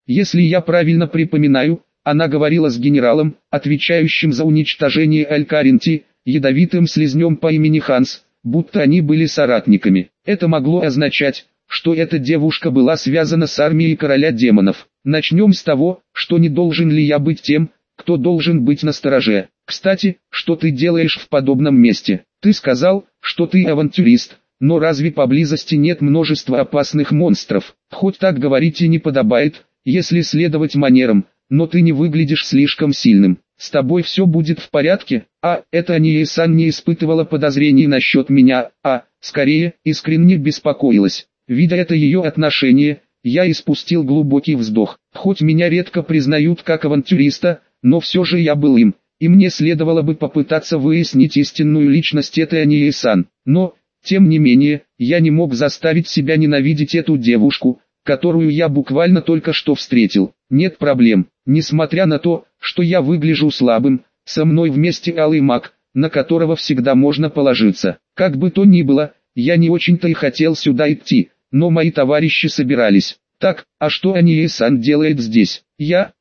Если я правильно припоминаю, она говорила с генералом, отвечающим за уничтожение Аль-Каринти, ядовитым слизнем по имени Ханс, будто они были соратниками. Это могло означать, что эта девушка была связана с армией короля демонов. Начнем с того, что не должен ли я быть тем, кто должен быть настороже. Кстати, что ты делаешь в подобном месте? Ты сказал, что ты авантюрист, но разве поблизости нет множества опасных монстров? Хоть так говорить и не подобает, если следовать манерам, но ты не выглядишь слишком сильным. С тобой все будет в порядке? Это Ания-сан не испытывала подозрений насчет меня, скорее, искренне беспокоилась. Видя это ее отношение, я испустил глубокий вздох. Хоть меня редко признают как авантюриста, но все же я был им, и мне следовало бы попытаться выяснить истинную личность этой Ания-сан. Но, тем не менее, я не мог заставить себя ненавидеть эту девушку, которую я буквально только что встретил. Нет проблем, несмотря на то, что я выгляжу слабым, со мной вместе алый маг, на которого всегда можно положиться. Как бы то ни было, я не очень-то и хотел сюда идти, но мои товарищи собирались. Так, а что Ания-сан делает здесь? Я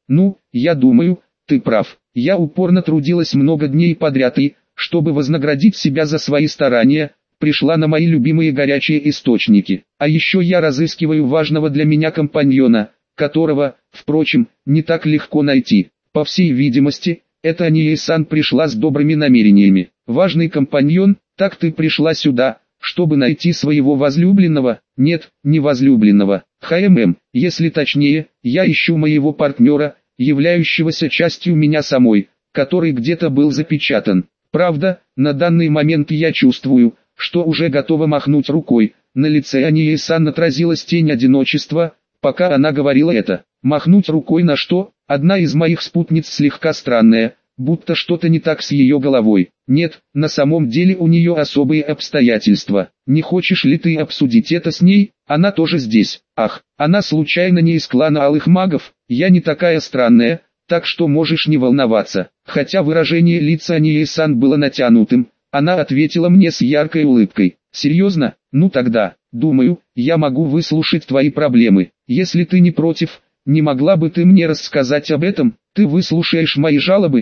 думаю, ты прав. Я упорно трудилась много дней подряд и, чтобы вознаградить себя за свои старания, пришла на мои любимые горячие источники. А еще я разыскиваю важного для меня компаньона, которого, впрочем, не так легко найти. По всей видимости, эта Ания-сан пришла с добрыми намерениями. Важный компаньон, так ты пришла сюда, чтобы найти своего возлюбленного? Нет, не возлюбленного. Если точнее, я ищу моего партнера, являющегося частью меня самой, который где-то был запечатан. Правда, на данный момент я чувствую, что уже готова махнуть рукой. На лице Ания-сан отразилась тень одиночества, пока она говорила это. Махнуть рукой на что? Одна из моих спутниц слегка странная, будто что-то не так с ее головой. Нет, на самом деле у нее особые обстоятельства. Не хочешь ли ты обсудить это с ней? Она тоже здесь. Она случайно не из клана алых магов? Я не такая странная, так что можешь не волноваться. Хотя выражение лица Ания-сан было натянутым, она ответила мне с яркой улыбкой. Серьезно? Ну тогда, думаю, я могу выслушать твои проблемы. Если ты не против, не могла бы ты мне рассказать об этом? Ты выслушаешь мои жалобы?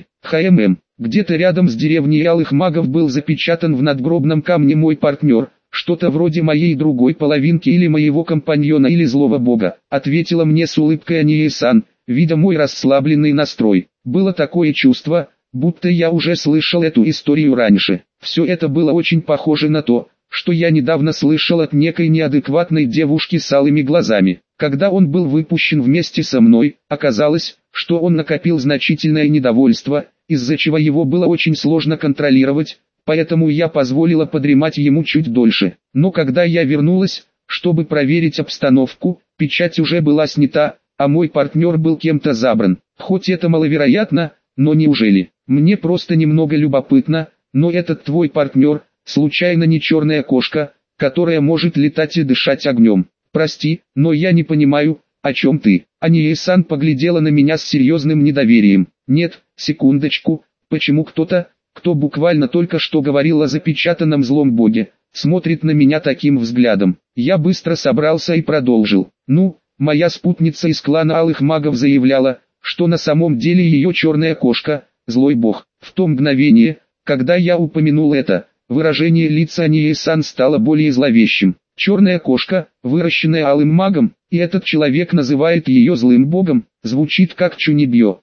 Где-то рядом с деревней алых магов был запечатан в надгробном камне мой партнер, что-то вроде моей другой половинки или моего компаньона или злого бога, ответила мне с улыбкой Ания-сан, видя мой расслабленный настрой. Было такое чувство, будто я уже слышал эту историю раньше. Все это было очень похоже на то, что я недавно слышал от некой неадекватной девушки с алыми глазами. Когда он был выпущен вместе со мной, оказалось, что он накопил значительное недовольство, из-за чего его было очень сложно контролировать, поэтому я позволила подремать ему чуть дольше. Но когда я вернулась, чтобы проверить обстановку, печать уже была снята, а мой партнер был кем-то забран. Хоть это маловероятно, но неужели? Мне просто немного любопытно, но этот твой партнер, случайно не черная кошка, которая может летать и дышать огнем? Прости, но я не понимаю, о чем ты. Ания-сан поглядела на меня с серьезным недоверием. Нет, секундочку, почему кто-то, кто буквально только что говорил о запечатанном злом боге, смотрит на меня таким взглядом? Я быстро собрался и продолжил. Моя спутница из клана алых магов заявляла, что на самом деле ее черная кошка, злой бог. В то мгновение, когда я упомянул это, выражение лица Ания-сан стало более зловещим. Черная кошка, выращенная алым магом, и этот человек называет ее злым богом, звучит как чунибьё.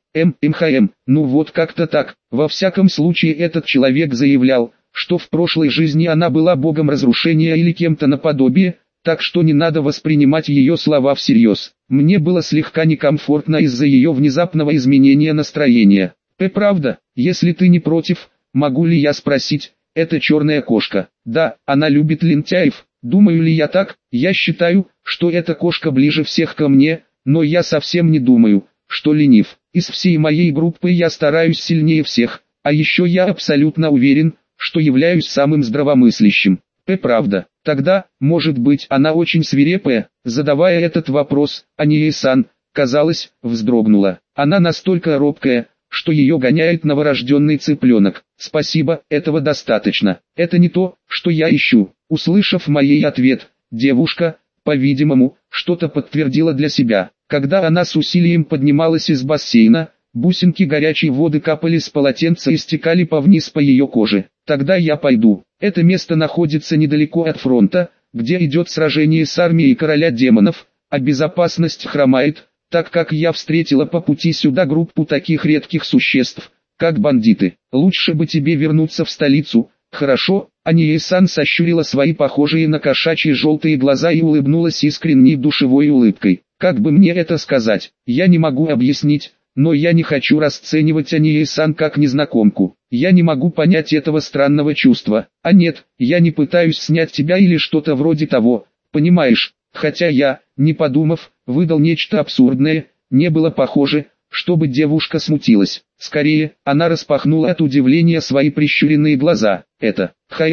Вот как-то так. Во всяком случае этот человек заявлял, что в прошлой жизни она была богом разрушения или кем-то наподобие, так что не надо воспринимать ее слова всерьез. Мне было слегка некомфортно из-за ее внезапного изменения настроения. Правда, если ты не против, могу ли я спросить, это черная кошка? Да, она любит лентяев. Думаю ли я так? Я считаю, что эта кошка ближе всех ко мне, но я совсем не думаю, что ленив. Из всей моей группы я стараюсь сильнее всех, а еще я абсолютно уверен, что являюсь самым здравомыслящим. Правда. Тогда, может быть, она очень свирепая? Задавая этот вопрос, Ания-сан, казалось, вздрогнула. Она настолько робкая, что ее гоняет новорожденный цыпленок. Спасибо, этого достаточно. Это не то, что я ищу. Услышав мой ответ, девушка, по-видимому, что-то подтвердила для себя. Когда она с усилием поднималась из бассейна, бусинки горячей воды капали с полотенца и стекали вниз по ее коже. Тогда я пойду. Это место находится недалеко от фронта, где идет сражение с армией короля демонов, а безопасность хромает, так как я встретила по пути сюда группу таких редких существ, как бандиты. Лучше бы тебе вернуться в столицу, хорошо?» Ания-сан сощурила свои похожие на кошачьи желтые глаза и улыбнулась искренней душевой улыбкой. «Как бы мне это сказать? Я не могу объяснить, но я не хочу расценивать Ания-сан как незнакомку. Я не могу понять этого странного чувства. А нет, я не пытаюсь снять тебя или что-то вроде того, понимаешь? Хотя я, не подумав, выдал нечто абсурдное, не было похоже, чтобы девушка смутилась. Скорее, она распахнула от удивления свои прищуренные глаза. Это,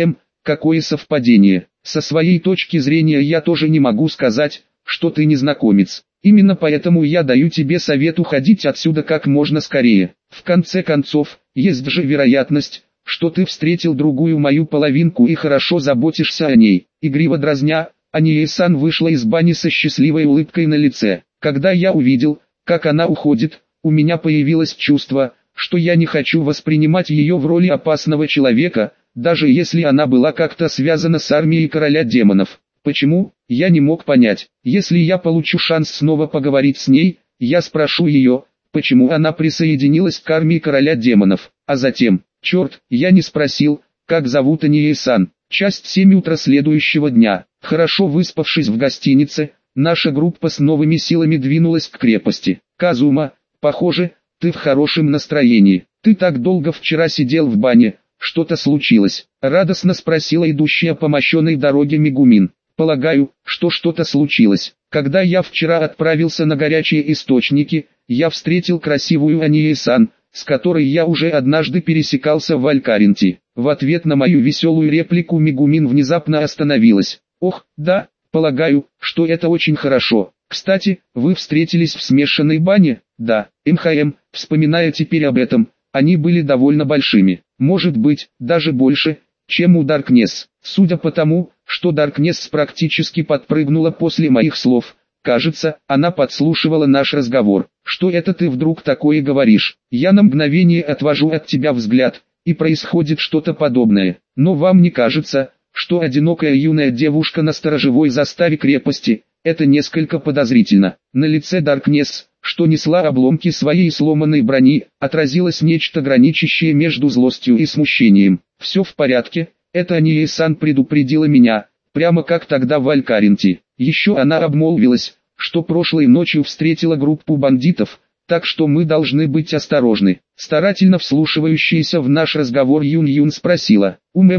какое совпадение. Со своей точки зрения я тоже не могу сказать, что ты незнакомец. Именно поэтому я даю тебе совет уходить отсюда как можно скорее. В конце концов, есть же вероятность, что ты встретил другую мою половинку и хорошо заботишься о ней. Игриво дразня, Ания-сан вышла из бани со счастливой улыбкой на лице. Когда я увидел, как она уходит, у меня появилось чувство, что я не хочу воспринимать ее в роли опасного человека, даже если она была как-то связана с армией короля демонов. Почему? Я не мог понять. Если я получу шанс снова поговорить с ней, я спрошу ее, почему она присоединилась к армии короля демонов. А затем, черт, я не спросил, как зовут Ания-сан. Часть 7 утра следующего дня. Хорошо выспавшись в гостинице, наша группа с новыми силами двинулась к крепости. Казума, похоже, ты в хорошем настроении. Ты так долго вчера сидел в бане, что-то случилось? Радостно спросила идущая по мощенной дороге Мегумин. Полагаю, что что-то случилось. Когда я вчера отправился на горячие источники, я встретил красивую Ания-сан, с которой я уже однажды пересекался в Алькаринте. В ответ на мою веселую реплику Мегумин внезапно остановилась. Ох, да, полагаю, что это очень хорошо. Кстати, вы встретились в смешанной бане? Да, вспоминая теперь об этом, они были довольно большими. Может быть, даже больше, чем у Даркнесс. Судя по тому, что Даркнесс практически подпрыгнула после моих слов, кажется, она подслушивала наш разговор. Что это ты вдруг такое говоришь? Я на мгновение отвожу от тебя взгляд, и происходит что-то подобное. Но вам не кажется, что одинокая юная девушка на сторожевой заставе крепости, это несколько подозрительно? На лице Даркнесс, что несла обломки своей сломанной брони, отразилось нечто граничащее между злостью и смущением. Все в порядке, это Ания-сан предупредила меня, прямо как тогда в Алькаринте. Еще она обмолвилась, что прошлой ночью встретила группу бандитов, так что мы должны быть осторожны. Старательно вслушивающаяся в наш разговор Юн-Юн спросила,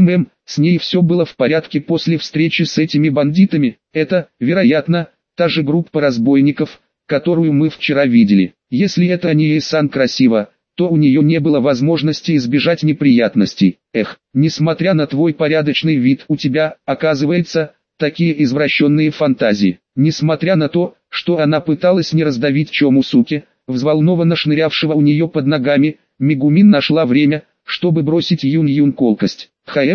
с ней все было в порядке после встречи с этими бандитами? Это, вероятно, та же группа разбойников, которую мы вчера видели. Если это Ания-сан красиво, то у нее не было возможности избежать неприятностей. Несмотря на твой порядочный вид, у тебя, оказывается, такие извращенные фантазии. Несмотря на то, что она пыталась не раздавить Чомусуке, взволнованно шнырявшего у нее под ногами, Мегумин нашла время, чтобы бросить Юн-Юн колкость.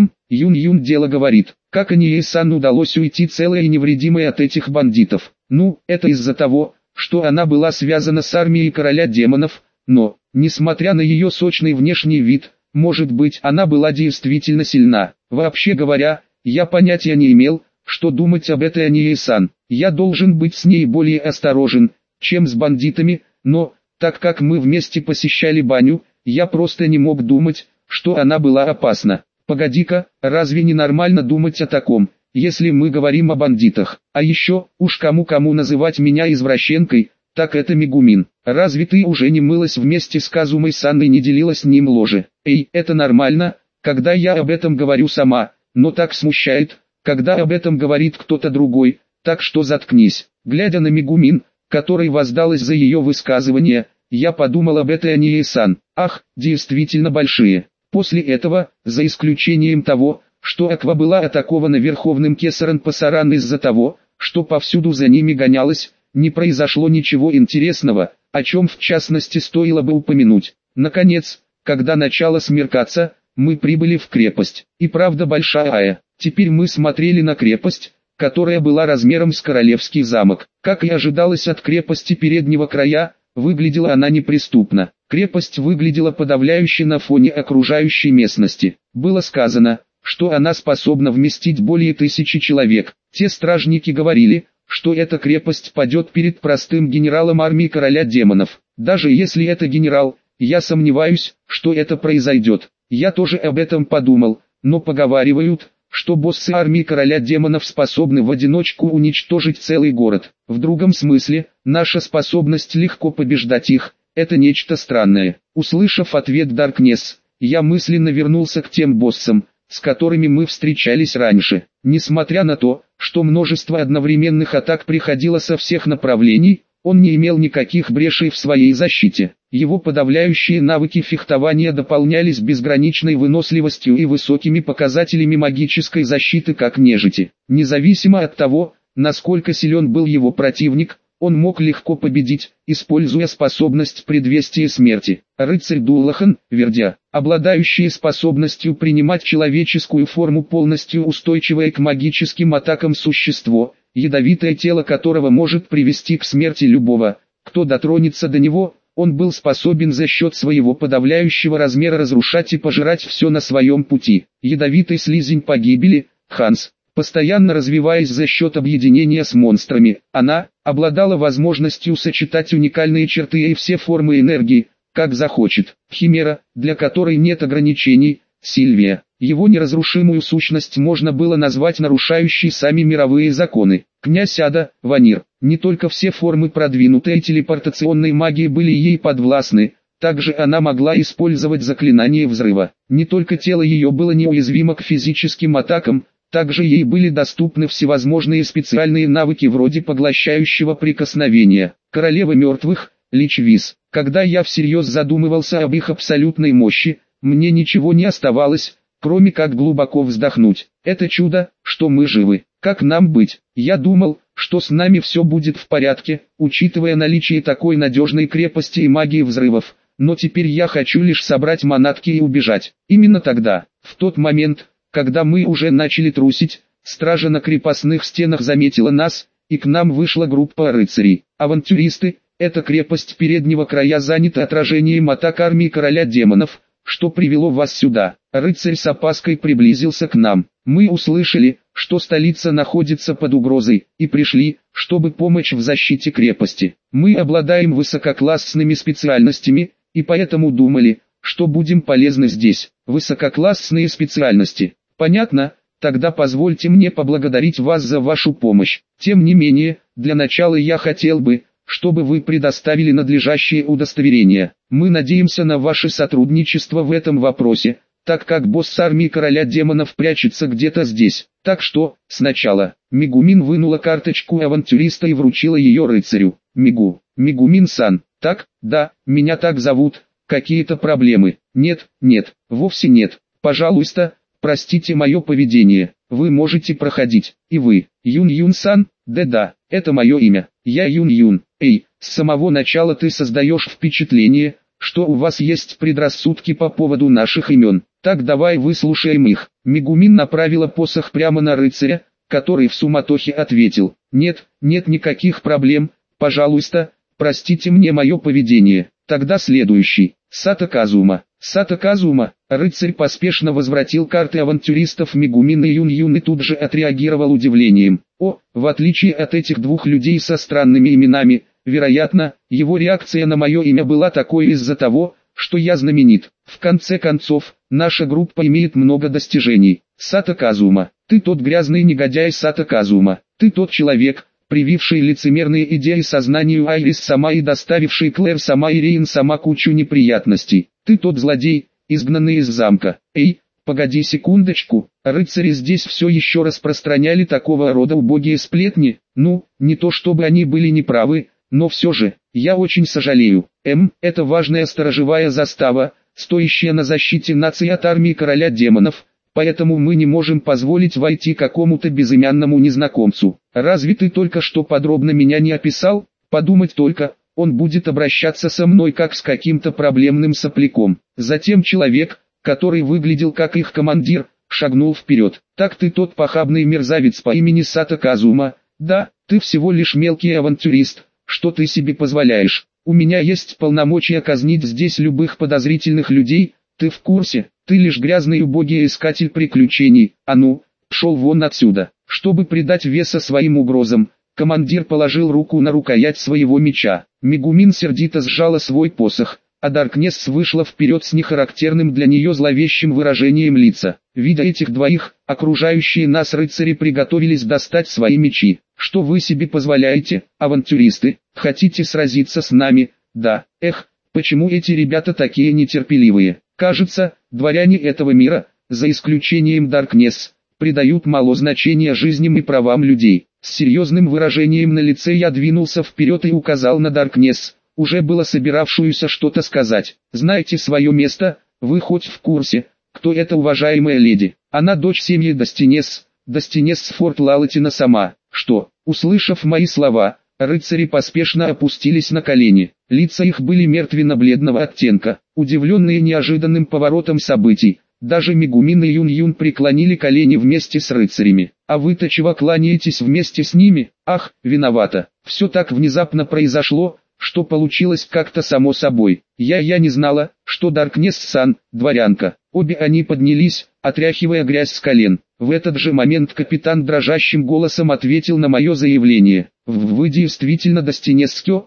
Юн-Юн дело говорит, как Ания-сан удалось уйти целой и невредимой от этих бандитов. Ну, это из-за того, что она была связана с армией короля демонов, но, несмотря на ее сочный внешний вид, может быть, она была действительно сильна. Вообще говоря, я понятия не имел, что думать об этой Ания-сан. Я должен быть с ней более осторожен, чем с бандитами, но, так как мы вместе посещали баню, я просто не мог думать, что она была опасна. Погоди-ка, разве не нормально думать о таком, если мы говорим о бандитах? А еще, уж кому-кому называть меня извращенкой, так это Мегумин. Разве ты уже не мылась вместе с Казумой-сан и не делила с ним ложе? Это нормально, когда я об этом говорю сама, но так смущает, когда об этом говорит кто-то другой, так что заткнись. Глядя на Мегумин, которой воздалось за ее высказывание, я подумал об этой Ания-сан. Ах, действительно большие. После этого, за исключением того, что Аква была атакована Верховным Кесарен Пасаран из-за того, что повсюду за ними гонялась, не произошло ничего интересного, о чем в частности стоило бы упомянуть. Наконец, когда начало смеркаться, мы прибыли в крепость. И правда большая. Теперь мы смотрели на крепость, которая была размером с королевский замок. Как и ожидалось от крепости переднего края, выглядела она неприступно. Крепость выглядела подавляюще на фоне окружающей местности. Было сказано, что она способна вместить более 1000 человек. Те стражники говорили, что эта крепость падет перед простым генералом армии короля демонов. Даже если это генерал, я сомневаюсь, что это произойдет. Я тоже об этом подумал, но поговаривают, что боссы армии короля демонов способны в одиночку уничтожить целый город. В другом смысле, наша способность легко побеждать их – это нечто странное. Услышав ответ Даркнесс, я мысленно вернулся к тем боссам, с которыми мы встречались раньше. Несмотря на то, что множество одновременных атак приходило со всех направлений, он не имел никаких брешей в своей защите. Его подавляющие навыки фехтования дополнялись безграничной выносливостью и высокими показателями магической защиты как нежити. Независимо от того, насколько силен был его противник, он мог легко победить, используя способность предвестия смерти. Рыцарь Дуллахан, Вердя, обладающий способностью принимать человеческую форму, полностью устойчивое к магическим атакам существо, ядовитое тело которого может привести к смерти любого, кто дотронется до него. Он был способен за счет своего подавляющего размера разрушать и пожирать все на своем пути. Ядовитый слизень погибели, Ханс, постоянно развиваясь за счет объединения с монстрами, она обладала возможностью сочетать уникальные черты и все формы энергии, как захочет. Химера, для которой нет ограничений, Сильвия. Его неразрушимую сущность можно было назвать нарушающей сами мировые законы. Князь Ада, Ванир. Не только все формы продвинутой телепортационной магии были ей подвластны, также она могла использовать заклинание взрыва. Не только тело ее было неуязвимо к физическим атакам, также ей были доступны всевозможные специальные навыки вроде поглощающего прикосновения. Королева мертвых, Лич Вис. Когда я всерьез задумывался об их абсолютной мощи, мне ничего не оставалось, кроме как глубоко вздохнуть. Это чудо, что мы живы. Как нам быть? Я думал, что с нами все будет в порядке, учитывая наличие такой надежной крепости и магии взрывов. Но теперь я хочу лишь собрать манатки и убежать. Именно тогда, в тот момент, когда мы уже начали трусить, стража на крепостных стенах заметила нас, и к нам вышла группа рыцарей. Авантюристы, эта крепость переднего края занята отражением атак армии короля демонов. Что привело вас сюда? Рыцарь с опаской приблизился к нам. Мы услышали, что столица находится под угрозой, и пришли, чтобы помочь в защите крепости. Мы обладаем высококлассными специальностями, и поэтому думали, что будем полезны здесь. Высококлассные специальности. Понятно? Тогда позвольте мне поблагодарить вас за вашу помощь. Тем не менее, для начала я хотел бы, чтобы вы предоставили надлежащие удостоверения. Мы надеемся на ваше сотрудничество в этом вопросе, так как босс армии короля демонов прячется где-то здесь. Так что, сначала, Мегумин вынула карточку авантюриста и вручила ее рыцарю. Мегумин-сан, так, да, меня так зовут, какие-то проблемы? Нет, вовсе нет, пожалуйста, простите мое поведение, вы можете проходить. И вы, Юн-Юн-сан? Да, это мое имя, я Юн-Юн. Эй, с самого начала ты создаешь впечатление, что у вас есть предрассудки по поводу наших имен. Так давай выслушаем их. Мегумин направила посох прямо на рыцаря, который в суматохе ответил: нет никаких проблем, пожалуйста, простите мне мое поведение. Тогда следующий, Сато Казума. Сато Казума, рыцарь поспешно возвратил карты авантюристов Мегумин и Юн-Юн и тут же отреагировал удивлением. В отличие от этих двух людей со странными именами, вероятно, его реакция на мое имя была такой из-за того, что я знаменит. В конце концов, наша группа имеет много достижений. Сато Казума, ты тот грязный негодяй. Сато Казума, ты тот человек, прививший лицемерные идеи сознанию Айрис сама и доставивший Клэр сама и Рейн сама кучу неприятностей. Ты тот злодей, изгнанный из замка. Эй, погоди секундочку, рыцари здесь все еще распространяли такого рода убогие сплетни? Ну, не то чтобы они были неправы, но все же, я очень сожалею. Это важная сторожевая застава, стоящая на защите нации от армии короля демонов, поэтому мы не можем позволить войти какому-то безымянному незнакомцу. Разве ты только что подробно меня не описал? Подумать только, он будет обращаться со мной как с каким-то проблемным сопляком. Затем человек, который выглядел как их командир, шагнул вперед. «Так ты тот похабный мерзавец по имени Сато Казума?» «Да, ты всего лишь мелкий авантюрист. Что ты себе позволяешь? У меня есть полномочия казнить здесь любых подозрительных людей, ты в курсе? Ты лишь грязный убогий искатель приключений. А ну, пшел вон отсюда!» Чтобы придать веса своим угрозам, командир положил руку на рукоять своего меча. Мегумин сердито сжала свой посох, а Даркнесс вышла вперед с нехарактерным для нее зловещим выражением лица. Видя этих двоих, окружающие нас рыцари приготовились достать свои мечи. «Что вы себе позволяете, авантюристы? Хотите сразиться с нами?» «Да, эх, почему эти ребята такие нетерпеливые?» Кажется, дворяне этого мира, за исключением Даркнесс, придают мало значения жизням и правам людей. С серьезным выражением на лице я двинулся вперед и указал на Даркнесс, уже было собиравшуюся что-то сказать. «Знаете свое место, вы хоть в курсе, кто эта уважаемая леди? Она дочь семьи Достинесс Форт Лалатина сама». «Что?» Услышав мои слова, рыцари поспешно опустились на колени. Лица их были мертвенно-бледного оттенка, удивленные неожиданным поворотом событий. Даже Мегумин и Юн-Юн преклонили колени вместе с рыцарями. «А вы-то чего кланяетесь вместе с ними?» «Ах, виновата. Все так внезапно произошло, что получилось как-то само собой. Я не знала, что Даркнесс-сан, дворянка». Обе они поднялись, отряхивая грязь с колен. В этот же момент капитан дрожащим голосом ответил на мое заявление. «Вы действительно Достинесскё,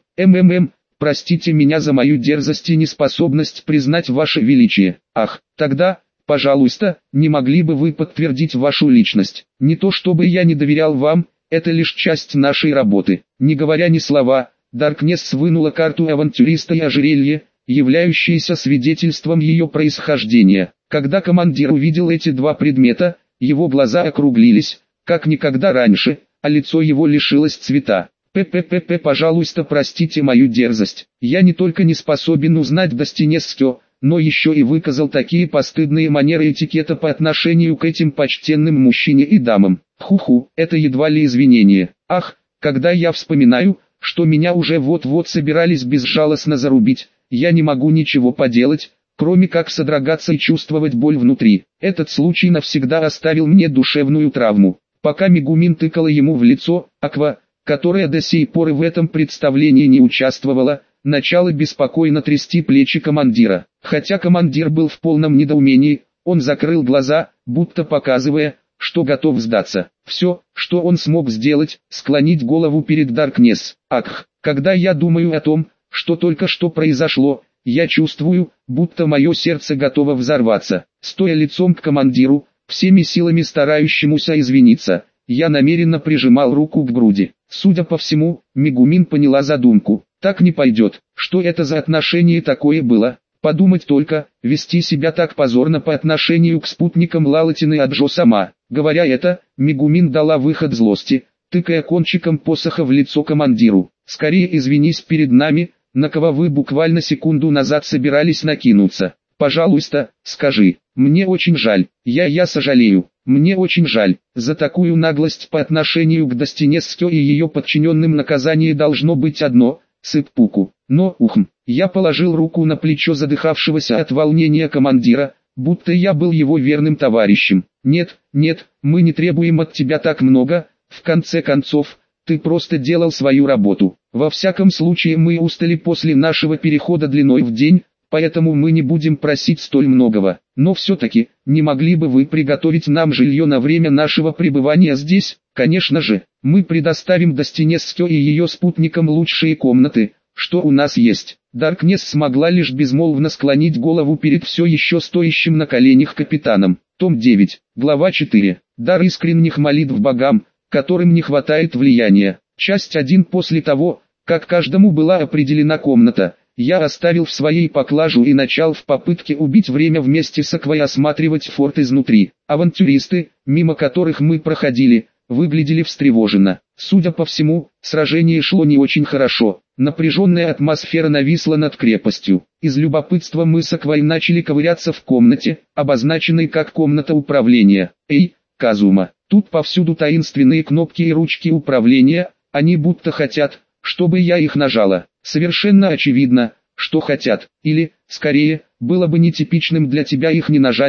простите меня за мою дерзость и неспособность признать ваше величие. Ах, тогда, пожалуйста, не могли бы вы подтвердить вашу личность? Не то чтобы я не доверял вам, это лишь часть нашей работы». Не говоря ни слова, Даркнесс вынула карту авантюриста и ожерелье, являющееся свидетельством ее происхождения. Когда командир увидел эти два предмета, его глаза округлились, как никогда раньше, а лицо его лишилось цвета. Пожалуйста, простите мою дерзость. Я не только не способен узнать Достинесскё, но еще и выказал такие постыдные манеры этикета по отношению к этим почтенным мужчине и дамам. Ху-ху, это едва ли извинение. Ах, когда я вспоминаю, что меня уже вот-вот собирались безжалостно зарубить, я не могу ничего поделать, кроме как содрогаться и чувствовать боль внутри. Этот случай навсегда оставил мне душевную травму. Пока Мегумин тыкала ему в лицо, Аква, которая до сей поры в этом представлении не участвовала, начала беспокойно трясти плечи командира. Хотя командир был в полном недоумении, он закрыл глаза, будто показывая, что готов сдаться. Все, что он смог сделать, склонить голову перед Даркнесс. Ах, когда я думаю о том, что только что произошло, я чувствую, будто мое сердце готово взорваться. Стоя лицом к командиру, всеми силами старающемуся извиниться, я намеренно прижимал руку к груди. Судя по всему, Мегумин поняла задумку. Так не пойдет. Что это за отношение такое было? Подумать только, вести себя так позорно по отношению к спутникам Лалатины Аджо сама. Говоря это, Мегумин дала выход злости, тыкая кончиком посоха в лицо командиру. «Скорее извинись перед нами, на кого вы буквально секунду назад собирались накинуться. Пожалуйста, скажи, мне очень жаль, я сожалею, мне очень жаль, за такую наглость по отношению к Достинесскё и ее подчиненным наказание должно быть одно, сыппуку». Но, я положил руку на плечо задыхавшегося от волнения командира, будто я был его верным товарищем. «Нет, мы не требуем от тебя так много, в конце концов, ты просто делал свою работу. Во всяком случае мы устали после нашего перехода длиной в день, поэтому мы не будем просить столь многого. Но все-таки, не могли бы вы приготовить нам жилье на время нашего пребывания здесь?» «Конечно же, мы предоставим Достинесскё и ее спутникам лучшие комнаты, что у нас есть». Даркнесс смогла лишь безмолвно склонить голову перед все еще стоящим на коленях капитаном. Том 9, глава 4. Дар искренних молитв богам, которым не хватает влияния. Часть 1. После того, как каждому была определена комната, я оставил в своей поклажу и начал в попытке убить время вместе с Аквой осматривать форт изнутри. Авантюристы, мимо которых мы проходили, выглядели встревоженно. Судя по всему, сражение шло не очень хорошо. Напряженная атмосфера нависла над крепостью. Из любопытства мы с Аквой начали ковыряться в комнате, обозначенной как комната управления. «Эй, Казума, тут повсюду таинственные кнопки и ручки управления, они будто хотят, чтобы я их нажала». Совершенно очевидно, что хотят. Или, скорее, было бы нетипичным для тебя их не нажать,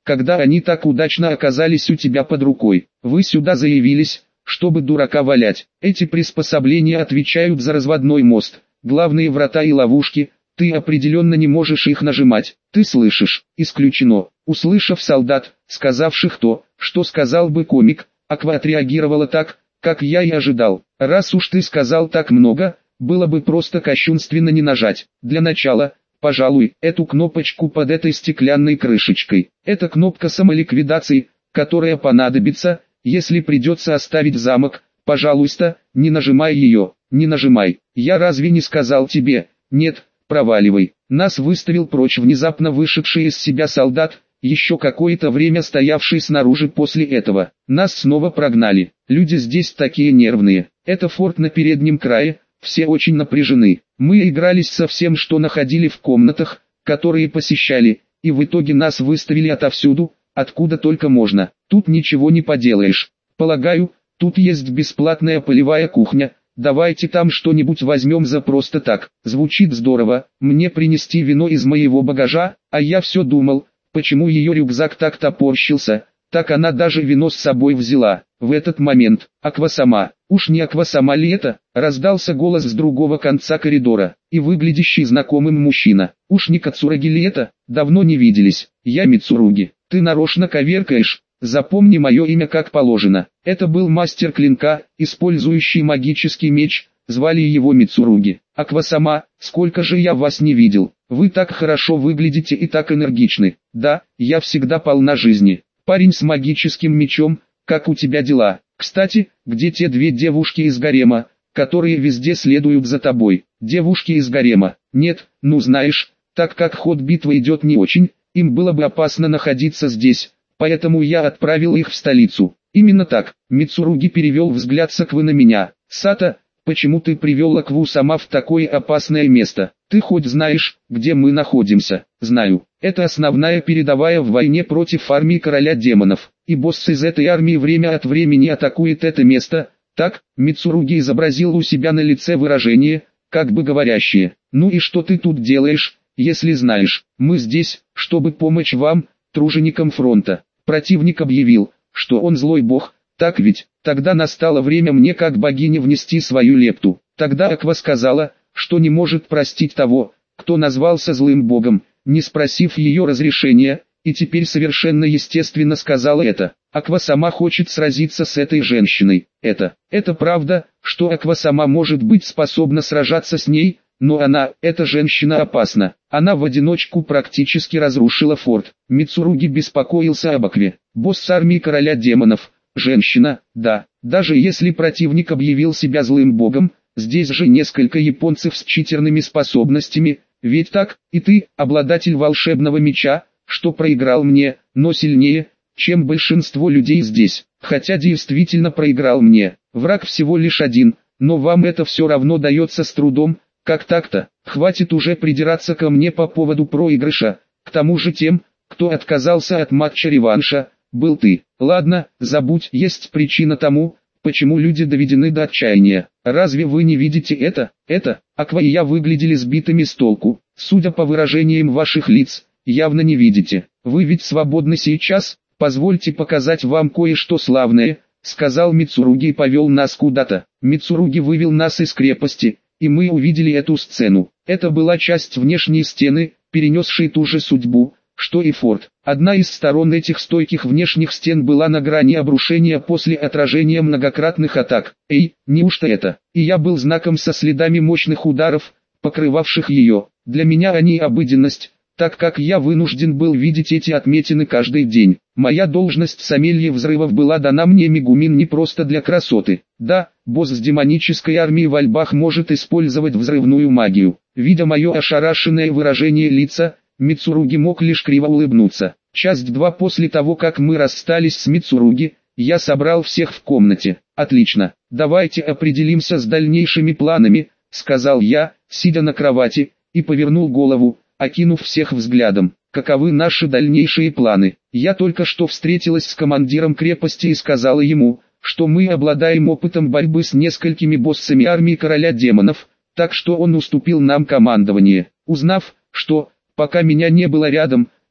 когда они так удачно оказались у тебя под рукой. Вы сюда заявились, чтобы дурака валять. Эти приспособления отвечают за разводной мост, главные врата и ловушки. Ты определенно не можешь их нажимать. Ты слышишь? Исключено. Услышав солдат, сказавших то, что сказал бы комик, Аква отреагировала так, как я и ожидал. Раз уж ты сказал так много, было бы просто кощунственно не нажать. Для начала, пожалуй, эту кнопочку под этой стеклянной крышечкой. Это кнопка самоликвидации, которая понадобится, если придется оставить замок. Пожалуйста, не нажимай ее, не нажимай. Я разве не сказал тебе? Нет, проваливай. Нас выставил прочь внезапно вышедший из себя солдат, еще какое-то время стоявший снаружи после этого. Нас снова прогнали. Люди здесь такие нервные. Это форт на переднем крае, все очень напряжены. Мы игрались со всем, что находили в комнатах, которые посещали, и в итоге нас выставили отовсюду, откуда только можно. Тут ничего не поделаешь. Полагаю, тут есть бесплатная полевая кухня. Давайте там что-нибудь возьмем за просто так. Звучит здорово. Мне принести вино из моего багажа, а я все думал, почему ее рюкзак так топорщился. Так она даже вино с собой взяла. В этот момент, Аква сама, уж не Аква сама ли это, раздался голос с другого конца коридора, и выглядящий знакомым мужчина. Уж не Кацураги ли это, давно не виделись. Я Мицуруги, ты нарочно коверкаешь, запомни мое имя как положено. Это был мастер клинка, использующий магический меч, звали его Мицуруги. Аква сама, сколько же я вас не видел, вы так хорошо выглядите и так энергичны. Да, я всегда полна жизни. Парень с магическим мечом, как у тебя дела? Кстати, где те две девушки из гарема, которые везде следуют за тобой? Девушки из гарема? Нет, ну знаешь, так как ход битвы идет не очень, им было бы опасно находиться здесь, поэтому я отправил их в столицу. Именно так. Мицуруги перевел взгляд с Аквы на меня. Сата, почему ты привел Акву сама в такое опасное место? Ты хоть знаешь, где мы находимся? Знаю. Это основная передовая в войне против армии короля демонов. И босс из этой армии время от времени атакует это место. Так, Мицуруги изобразил у себя на лице выражение, как бы говорящее: ну и что ты тут делаешь, если знаешь? Мы здесь, чтобы помочь вам, труженикам фронта. Противник объявил, что он злой бог, так ведь? Тогда настало время мне как богине внести свою лепту. Тогда Аква сказала, что не может простить того, кто назвался злым богом, не спросив ее разрешения, и теперь совершенно естественно сказала это. Аква сама хочет сразиться с этой женщиной. Это правда, что Аква сама может быть способна сражаться с ней, но эта женщина опасна. Она в одиночку практически разрушила форт. Мицуруги беспокоился об Акве. Босс армии короля демонов. Женщина, да. Даже если противник объявил себя злым богом, здесь же несколько японцев с читерными способностями. Ведь так, и ты, обладатель волшебного меча, что проиграл мне, но сильнее, чем большинство людей здесь. Хотя действительно проиграл мне. Враг всего лишь один, но вам это все равно дается с трудом. Как так-то? Хватит уже придираться ко мне по поводу проигрыша. К тому же тем, кто отказался от матча реванша, был ты. Ладно, забудь, есть причина тому, почему люди доведены до отчаяния. Разве вы не видите это? Аква и я выглядели сбитыми с толку. Судя по выражениям ваших лиц, явно не видите. Вы ведь свободны сейчас, позвольте показать вам кое-что славное, сказал Мицуруги и повел нас куда-то. Мицуруги вывел нас из крепости, и мы увидели эту сцену. Это была часть внешней стены, перенесшей ту же судьбу, что и форт. Одна из сторон этих стойких внешних стен была на грани обрушения после отражения многократных атак. Неужто это? И я был знаком со следами мощных ударов, покрывавших ее. Для меня они обыденность, так как я вынужден был видеть эти отметины каждый день. Моя должность сомелье взрывов была дана мне Мегумин не просто для красоты. Да, босс с демонической армией в Альбах может использовать взрывную магию. Видя мое ошарашенное выражение лица, Мицуруги мог лишь криво улыбнуться. Часть 2. После того, как мы расстались с Мицуруги, я собрал всех в комнате. Отлично, давайте определимся с дальнейшими планами, сказал я, сидя на кровати, и повернул голову, окинув всех взглядом. Каковы наши дальнейшие планы? Я только что встретилась с командиром крепости и сказала ему, что мы обладаем опытом борьбы с несколькими боссами армии короля демонов, так что он уступил нам командование. Узнав, что, пока меня не было рядом,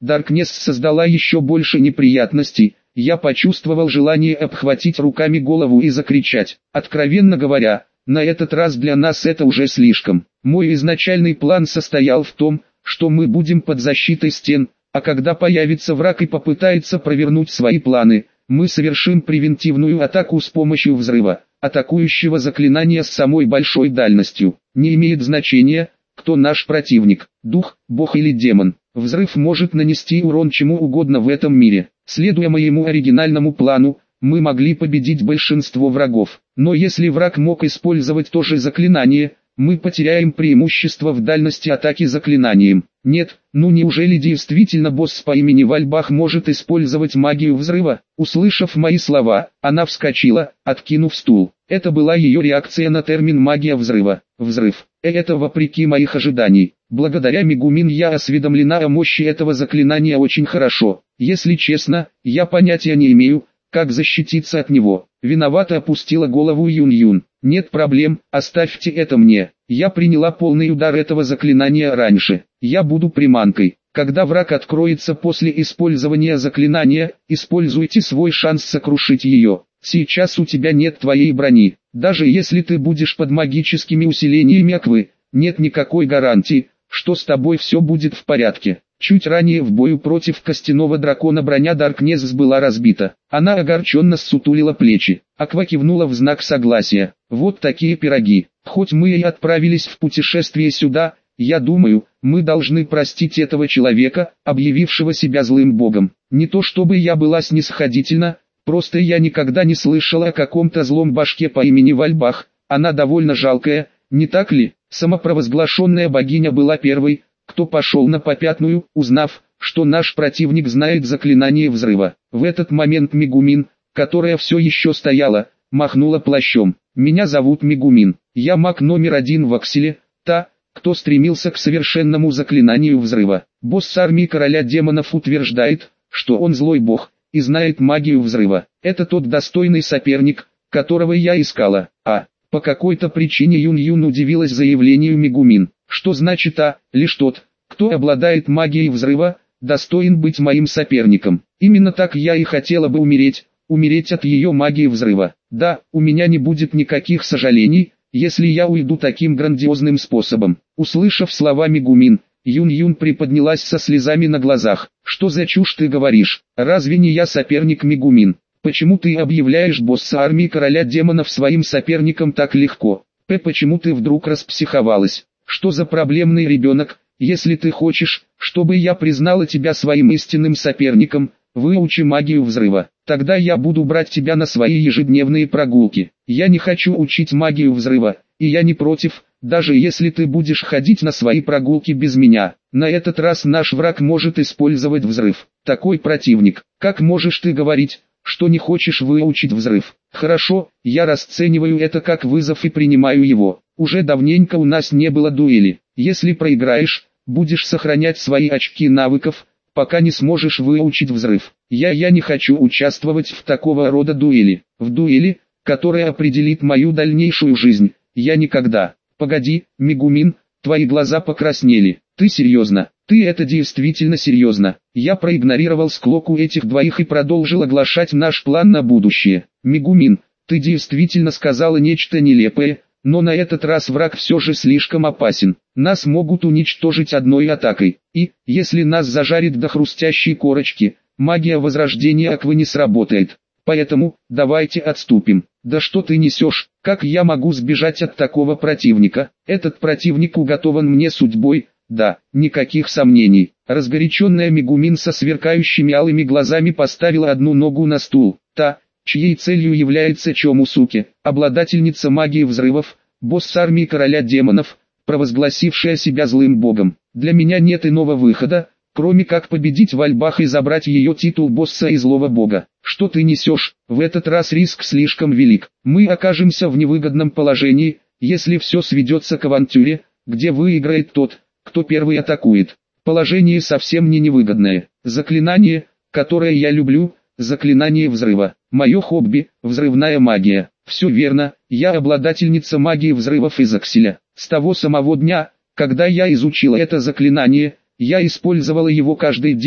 Даркнесс создала еще больше неприятностей. Я почувствовал желание обхватить руками голову и закричать. Откровенно говоря, на этот раз для нас это уже слишком. Мой изначальный план состоял в том, что мы будем под защитой стен, а когда появится враг и попытается провернуть свои планы, мы совершим превентивную атаку с помощью взрыва, атакующего заклинания с самой большой дальностью. Не имеет значения, кто наш противник, дух, бог или демон. Взрыв может нанести урон чему угодно в этом мире. Следуя моему оригинальному плану, мы могли победить большинство врагов. Но если враг мог использовать то же заклинание, мы потеряем преимущество в дальности атаки заклинанием. Нет, ну неужели действительно босс по имени Вальбах может использовать магию взрыва? Услышав мои слова, она вскочила, откинув стул. Это была ее реакция на термин «магия взрыва». Взрыв. Это вопреки моих ожиданий. Благодаря Мегумин я осведомлена о мощи этого заклинания очень хорошо. Если честно, я понятия не имею, как защититься от него. Виновато опустила голову Юн-Юн. Нет проблем, оставьте это мне. Я приняла полный удар этого заклинания раньше. Я буду приманкой. Когда враг откроется после использования заклинания, используйте свой шанс сокрушить ее. Сейчас у тебя нет твоей брони. Даже если ты будешь под магическими усилениями Аквы, нет никакой гарантии, что с тобой все будет в порядке. Чуть ранее в бою против костяного дракона броня Даркнесс была разбита. Она огорченно ссутулила плечи. Аква кивнула в знак согласия. Вот такие пироги. Хоть мы и отправились в путешествие сюда, я думаю, мы должны простить этого человека, объявившего себя злым богом. Не то чтобы я была снисходительна, просто я никогда не слышала о каком-то злом башке по имени Вальбах. Она довольно жалкая, не так ли? Самопровозглашенная богиня была первой, кто пошел на попятную, узнав, что наш противник знает заклинание взрыва. В этот момент Мегумин, которая все еще стояла, махнула плащом. «Меня зовут Мегумин, я маг номер 1 в Акселе, та, кто стремился к совершенному заклинанию взрыва. Босс армии короля демонов утверждает, что он злой бог, и знает магию взрыва. Это тот достойный соперник, которого я искала». По какой-то причине Юн-Юн удивилась заявлению Мегумин. Что значит лишь тот, кто обладает магией взрыва, достоин быть моим соперником. Именно так я и хотела бы умереть от ее магии взрыва. Да, у меня не будет никаких сожалений, если я уйду таким грандиозным способом. Услышав слова Мегумин, Юн-Юн приподнялась со слезами на глазах. Что за чушь ты говоришь? Разве не я соперник Мегумин? Почему ты объявляешь босса армии короля демонов своим соперником так легко? Почему ты вдруг распсиховалась? Что за проблемный ребенок? Если ты хочешь, чтобы я признала тебя своим истинным соперником, выучи магию взрыва. Тогда я буду брать тебя на свои ежедневные прогулки. Я не хочу учить магию взрыва, и я не против, даже если ты будешь ходить на свои прогулки без меня. На этот раз наш враг может использовать взрыв. Такой противник. Как можешь ты говорить, что не хочешь выучить взрыв? Хорошо, я расцениваю это как вызов и принимаю его. Уже давненько у нас не было дуэли. Если проиграешь, будешь сохранять свои очки навыков, пока не сможешь выучить взрыв. Я не хочу участвовать в такого рода дуэли. В дуэли, которая определит мою дальнейшую жизнь, я никогда. Погоди, Мегумин, твои глаза покраснели. Ты серьезно? Ты это действительно серьезно? Я проигнорировал склоку этих двоих и продолжил оглашать наш план на будущее. Мегумин, ты действительно сказала нечто нелепое, но на этот раз враг все же слишком опасен. Нас могут уничтожить одной атакой. И, если нас зажарит до хрустящей корочки, магия возрождения Аквы не сработает. Поэтому, давайте отступим. Да что ты несешь? Как я могу сбежать от такого противника? Этот противник уготован мне судьбой. Да, никаких сомнений. Разгоряченная Мегумин со сверкающими алыми глазами поставила одну ногу на стул. Та, чьей целью является Чомусуки, обладательница магии взрывов, босс армии короля демонов, провозгласившая себя злым богом. Для меня нет иного выхода, кроме как победить Вальбах и забрать ее титул босса и злого бога. Что ты несешь? В этот раз риск слишком велик. Мы окажемся в невыгодном положении, если все сведется к авантюре, где выиграет тот, кто первый атакует. Положение совсем не невыгодное. Заклинание, которое я люблю, заклинание взрыва. Мое хобби – взрывная магия. Все верно, я обладательница магии взрывов из Акселя. С того самого дня, когда я изучила это заклинание, я использовала его каждый день,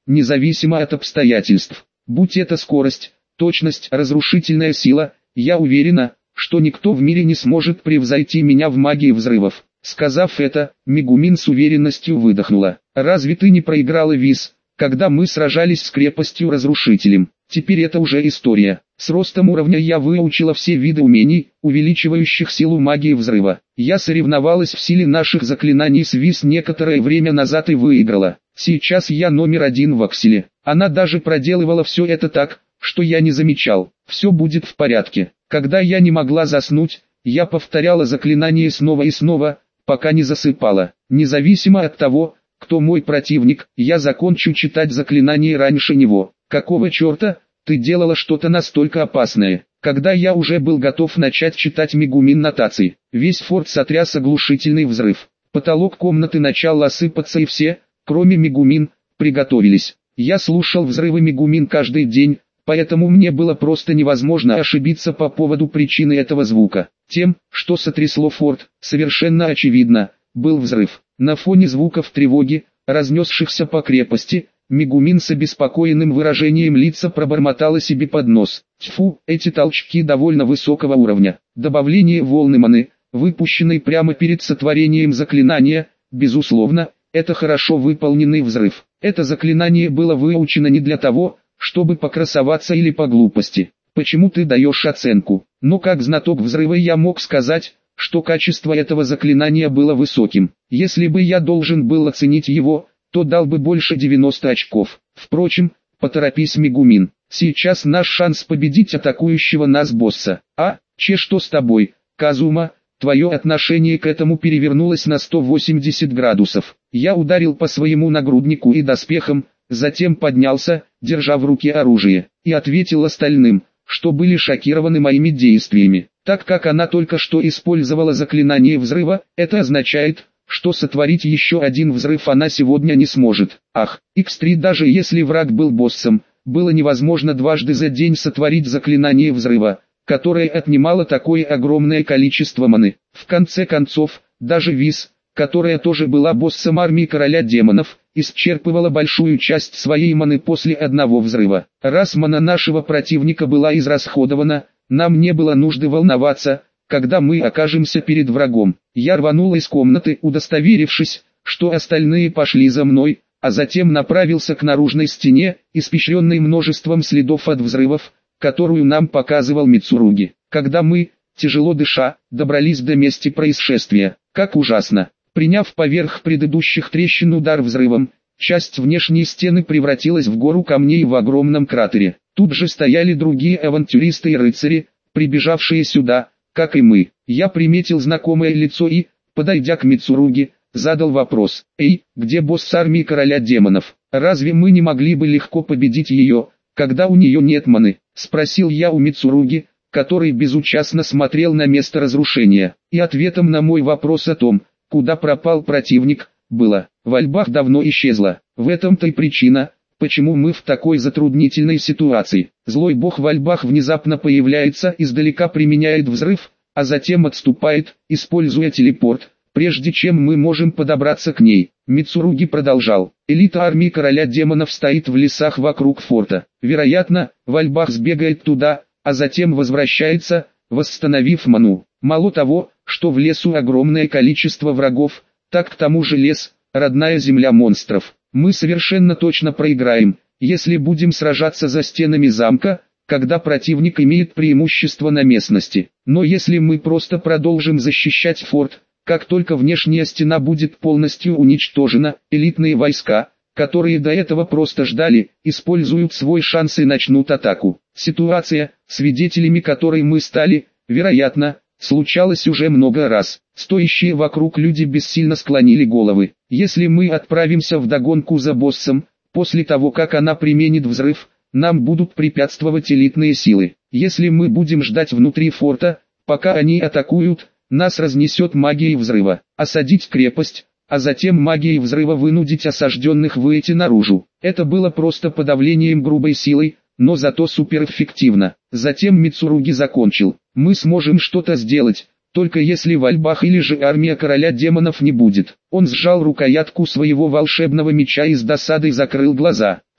независимо от обстоятельств. Будь это скорость, точность, разрушительная сила, я уверена, что никто в мире не сможет превзойти меня в магии взрывов. Сказав это, Мегумин с уверенностью выдохнула. Разве ты не проиграла Виз, когда мы сражались с крепостью-разрушителем? Теперь это уже история. С ростом уровня я выучила все виды умений, увеличивающих силу магии взрыва. Я соревновалась в силе наших заклинаний с Виз некоторое время назад и выиграла. Сейчас я номер 1 в Акселе. Она даже проделывала все это так, что я не замечал. Все будет в порядке. Когда я не могла заснуть, я повторяла заклинание снова и снова, пока не засыпала. Независимо от того, кто мой противник, я закончу читать заклинание раньше него. Какого черта, ты делала что-то настолько опасное? Когда я уже был готов начать читать Мегумин нотации, весь форт сотряс оглушительный взрыв. Потолок комнаты начал осыпаться и все, кроме Мегумин, приготовились. Я слушал взрывы Мегумин каждый день, поэтому мне было просто невозможно ошибиться по поводу причины этого звука. Тем, что сотрясло форт, совершенно очевидно, был взрыв. На фоне звуков тревоги, разнесшихся по крепости, Мегумин с обеспокоенным выражением лица пробормотала себе под нос. Тьфу, эти толчки довольно высокого уровня. Добавление волны маны, выпущенной прямо перед сотворением заклинания, безусловно, это хорошо выполненный взрыв. Это заклинание было выучено не для того, чтобы покрасоваться или по глупости. Почему ты даешь оценку? Но как знаток взрыва я мог сказать, что качество этого заклинания было высоким. Если бы я должен был оценить его, то дал бы больше 90 очков. Впрочем, поторопись, Мегумин. Сейчас наш шанс победить атакующего нас босса. Что с тобой, Казума? Твое отношение к этому перевернулось на 180 градусов. Я ударил по своему нагруднику и доспехам, затем поднялся, держа в руке оружие, и ответил остальным, что были шокированы моими действиями. Так как она только что использовала заклинание взрыва, это означает, что сотворить еще один взрыв она сегодня не сможет. X3 даже если враг был боссом, было невозможно дважды за день сотворить заклинание взрыва, которое отнимало такое огромное количество маны. В конце концов, даже Виз, которая тоже была боссом армии короля демонов, исчерпывала большую часть своей маны после одного взрыва. Раз мана нашего противника была израсходована, нам не было нужды волноваться, когда мы окажемся перед врагом. Я рванул из комнаты, удостоверившись, что остальные пошли за мной, а затем направился к наружной стене, испещренной множеством следов от взрывов, которую нам показывал Мицуруги. Когда мы, тяжело дыша, добрались до места происшествия, как ужасно. Приняв поверх предыдущих трещин удар взрывом, часть внешней стены превратилась в гору камней в огромном кратере. Тут же стояли другие авантюристы и рыцари, прибежавшие сюда, как и мы. Я приметил знакомое лицо и, подойдя к Мицуруги, задал вопрос. «Эй, где босс армии короля демонов? Разве мы не могли бы легко победить ее, когда у нее нет маны?» — спросил я у Мицуруги, который безучастно смотрел на место разрушения. И ответом на мой вопрос о том, куда пропал противник, было: Вальбах давно исчезла. В этом-то и причина, почему мы в такой затруднительной ситуации. Злой бог Вальбах внезапно появляется, издалека применяет взрыв, а затем отступает, используя телепорт, прежде чем мы можем подобраться к ней. Мицуруги продолжал. Элита армии короля демонов стоит в лесах вокруг форта. Вероятно, Вальбах сбегает туда, а затем возвращается, восстановив ману. Мало того, что в лесу огромное количество врагов, так к тому же лес, родная земля монстров. Мы совершенно точно проиграем, если будем сражаться за стенами замка, когда противник имеет преимущество на местности. Но если мы просто продолжим защищать форт, как только внешняя стена будет полностью уничтожена, элитные войска, которые до этого просто ждали, используют свой шанс и начнут атаку. Ситуация, свидетелями которой мы стали, вероятно, случалось уже много раз. Стоящие вокруг люди бессильно склонили головы. Если мы отправимся вдогонку за боссом, после того как она применит взрыв, нам будут препятствовать элитные силы. Если мы будем ждать внутри форта, пока они атакуют, нас разнесет магией взрыва. Осадить крепость, а затем магией взрыва вынудить осажденных выйти наружу. Это было просто подавлением грубой силой, но зато суперэффективно. Затем Мицуруги закончил. Мы сможем что-то сделать, только если Вальбах или же армия короля демонов не будет. Он сжал рукоятку своего волшебного меча и с досадой закрыл глаза.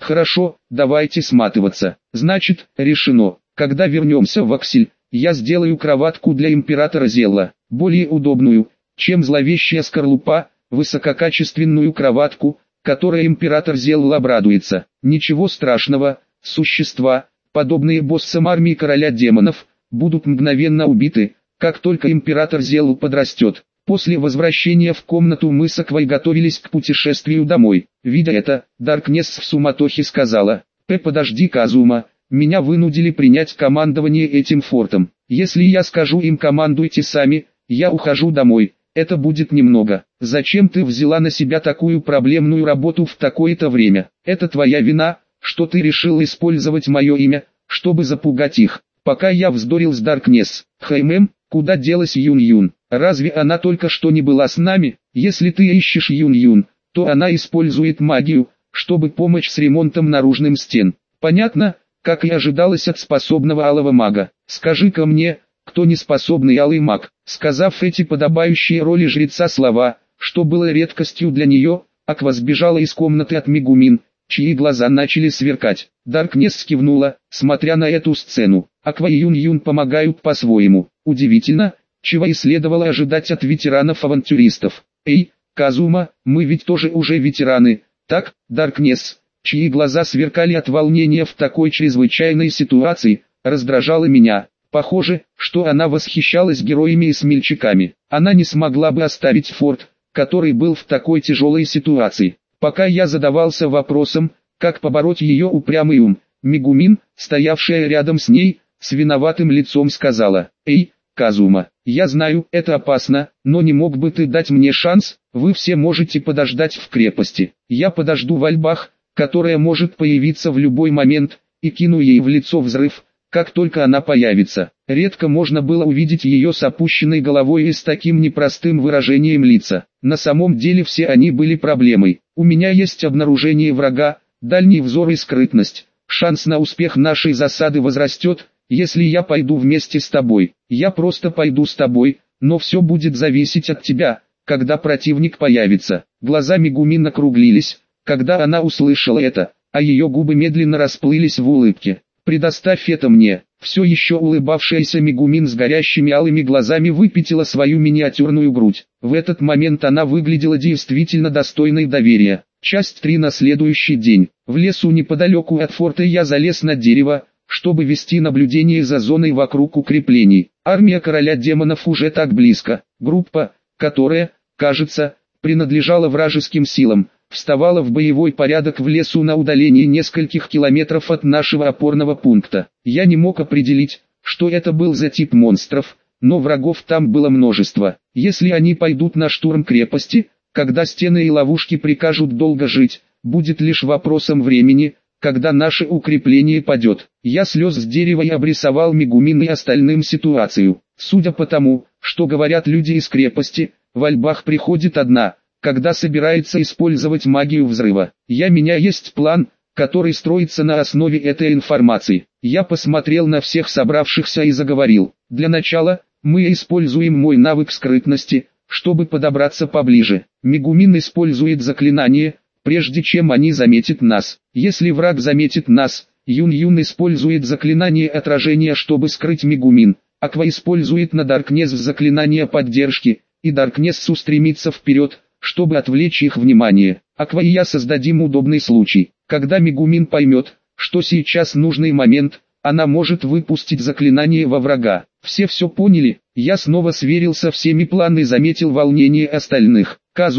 Хорошо, давайте сматываться. Значит, решено. Когда вернемся в Аксель, я сделаю кроватку для императора Зелла, более удобную, чем зловещая скорлупа, высококачественную кроватку, которой император Зелл обрадуется. Ничего страшного, существа, подобные боссам армии короля демонов, будут мгновенно убиты, как только император Зелл подрастет. После возвращения в комнату мы с Аквой готовились к путешествию домой. Видя это, Даркнесс в суматохе сказала: подожди, Казума, меня вынудили принять командование этим фортом. Если я скажу им командуйте сами, я ухожу домой, это будет немного. Зачем ты взяла на себя такую проблемную работу в такое-то время? Это твоя вина, что ты решил использовать мое имя, чтобы запугать их. Пока я вздорил с Даркнесс, куда делась Юн-Юн? Разве она только что не была с нами? Если ты ищешь Юн-Юн, то она использует магию, чтобы помочь с ремонтом наружным стен. Понятно, как и ожидалось от способного алого мага. Скажи-ка мне, кто не способный алый маг? Сказав эти подобающие роли жреца слова, что было редкостью для нее, Аква сбежала из комнаты от Мегумин, чьи глаза начали сверкать. Даркнесс кивнула, смотря на эту сцену. Аква и Юн-Юн помогают по-своему. Удивительно, чего и следовало ожидать от ветеранов-авантюристов. Эй, Казума, мы ведь тоже уже ветераны, так? Даркнесс, чьи глаза сверкали от волнения в такой чрезвычайной ситуации, раздражала меня. Похоже, что она восхищалась героями и смельчаками. Она не смогла бы оставить форт, который был в такой тяжелой ситуации. Пока я задавался вопросом, как побороть ее упрямый ум, Мегумин, стоявшая рядом с ней, с виноватым лицом сказала: «Эй, Казума, я знаю, это опасно, но не мог бы ты дать мне шанс? Вы все можете подождать в крепости. Я подожду в альбах, которая может появиться в любой момент, и кину ей в лицо взрыв, как только она появится». Редко можно было увидеть ее с опущенной головой и с таким непростым выражением лица. На самом деле все они были проблемой. У меня есть обнаружение врага, дальний взор и скрытность. Шанс на успех нашей засады возрастет, если я пойду вместе с тобой. Я просто пойду с тобой, но все будет зависеть от тебя, когда противник появится. Глаза Мегумин округлились, когда она услышала это, а ее губы медленно расплылись в улыбке. «Предоставь это мне». Все еще улыбавшаяся Мегумин с горящими алыми глазами выпятила свою миниатюрную грудь. В этот момент она выглядела действительно достойной доверия. Часть 3 на следующий день. В лесу неподалеку от форта я залез на дерево, чтобы вести наблюдение за зоной вокруг укреплений. Армия короля демонов уже так близко. Группа, которая, кажется, принадлежала вражеским силам, вставала в боевой порядок в лесу на удалении нескольких километров от нашего опорного пункта. Я не мог определить, что это был за тип монстров, но врагов там было множество. Если они пойдут на штурм крепости, когда стены и ловушки прикажут долго жить, будет лишь вопросом времени, когда наше укрепление падет. Я слез с дерева и обрисовал Мегумин и остальным ситуацию. Судя по тому, что говорят люди из крепости, в альбах приходит одна, когда собирается использовать магию взрыва. Меня есть план, который строится на основе этой информации. Я посмотрел на всех собравшихся и заговорил. Для начала, мы используем мой навык скрытности, чтобы подобраться поближе. Мегумин использует заклинание, прежде чем они заметят нас. Если враг заметит нас, Юн-Юн использует заклинание отражения, чтобы скрыть Мегумин. Аква использует на Даркнесс заклинание поддержки, и Даркнесс устремится вперед, чтобы отвлечь их внимание. Аква и я создадим удобный случай. Когда Мегумин поймет, что сейчас нужный момент, она может выпустить заклинание во врага. Все поняли. Я снова сверился всеми планами и заметил волнение остальных.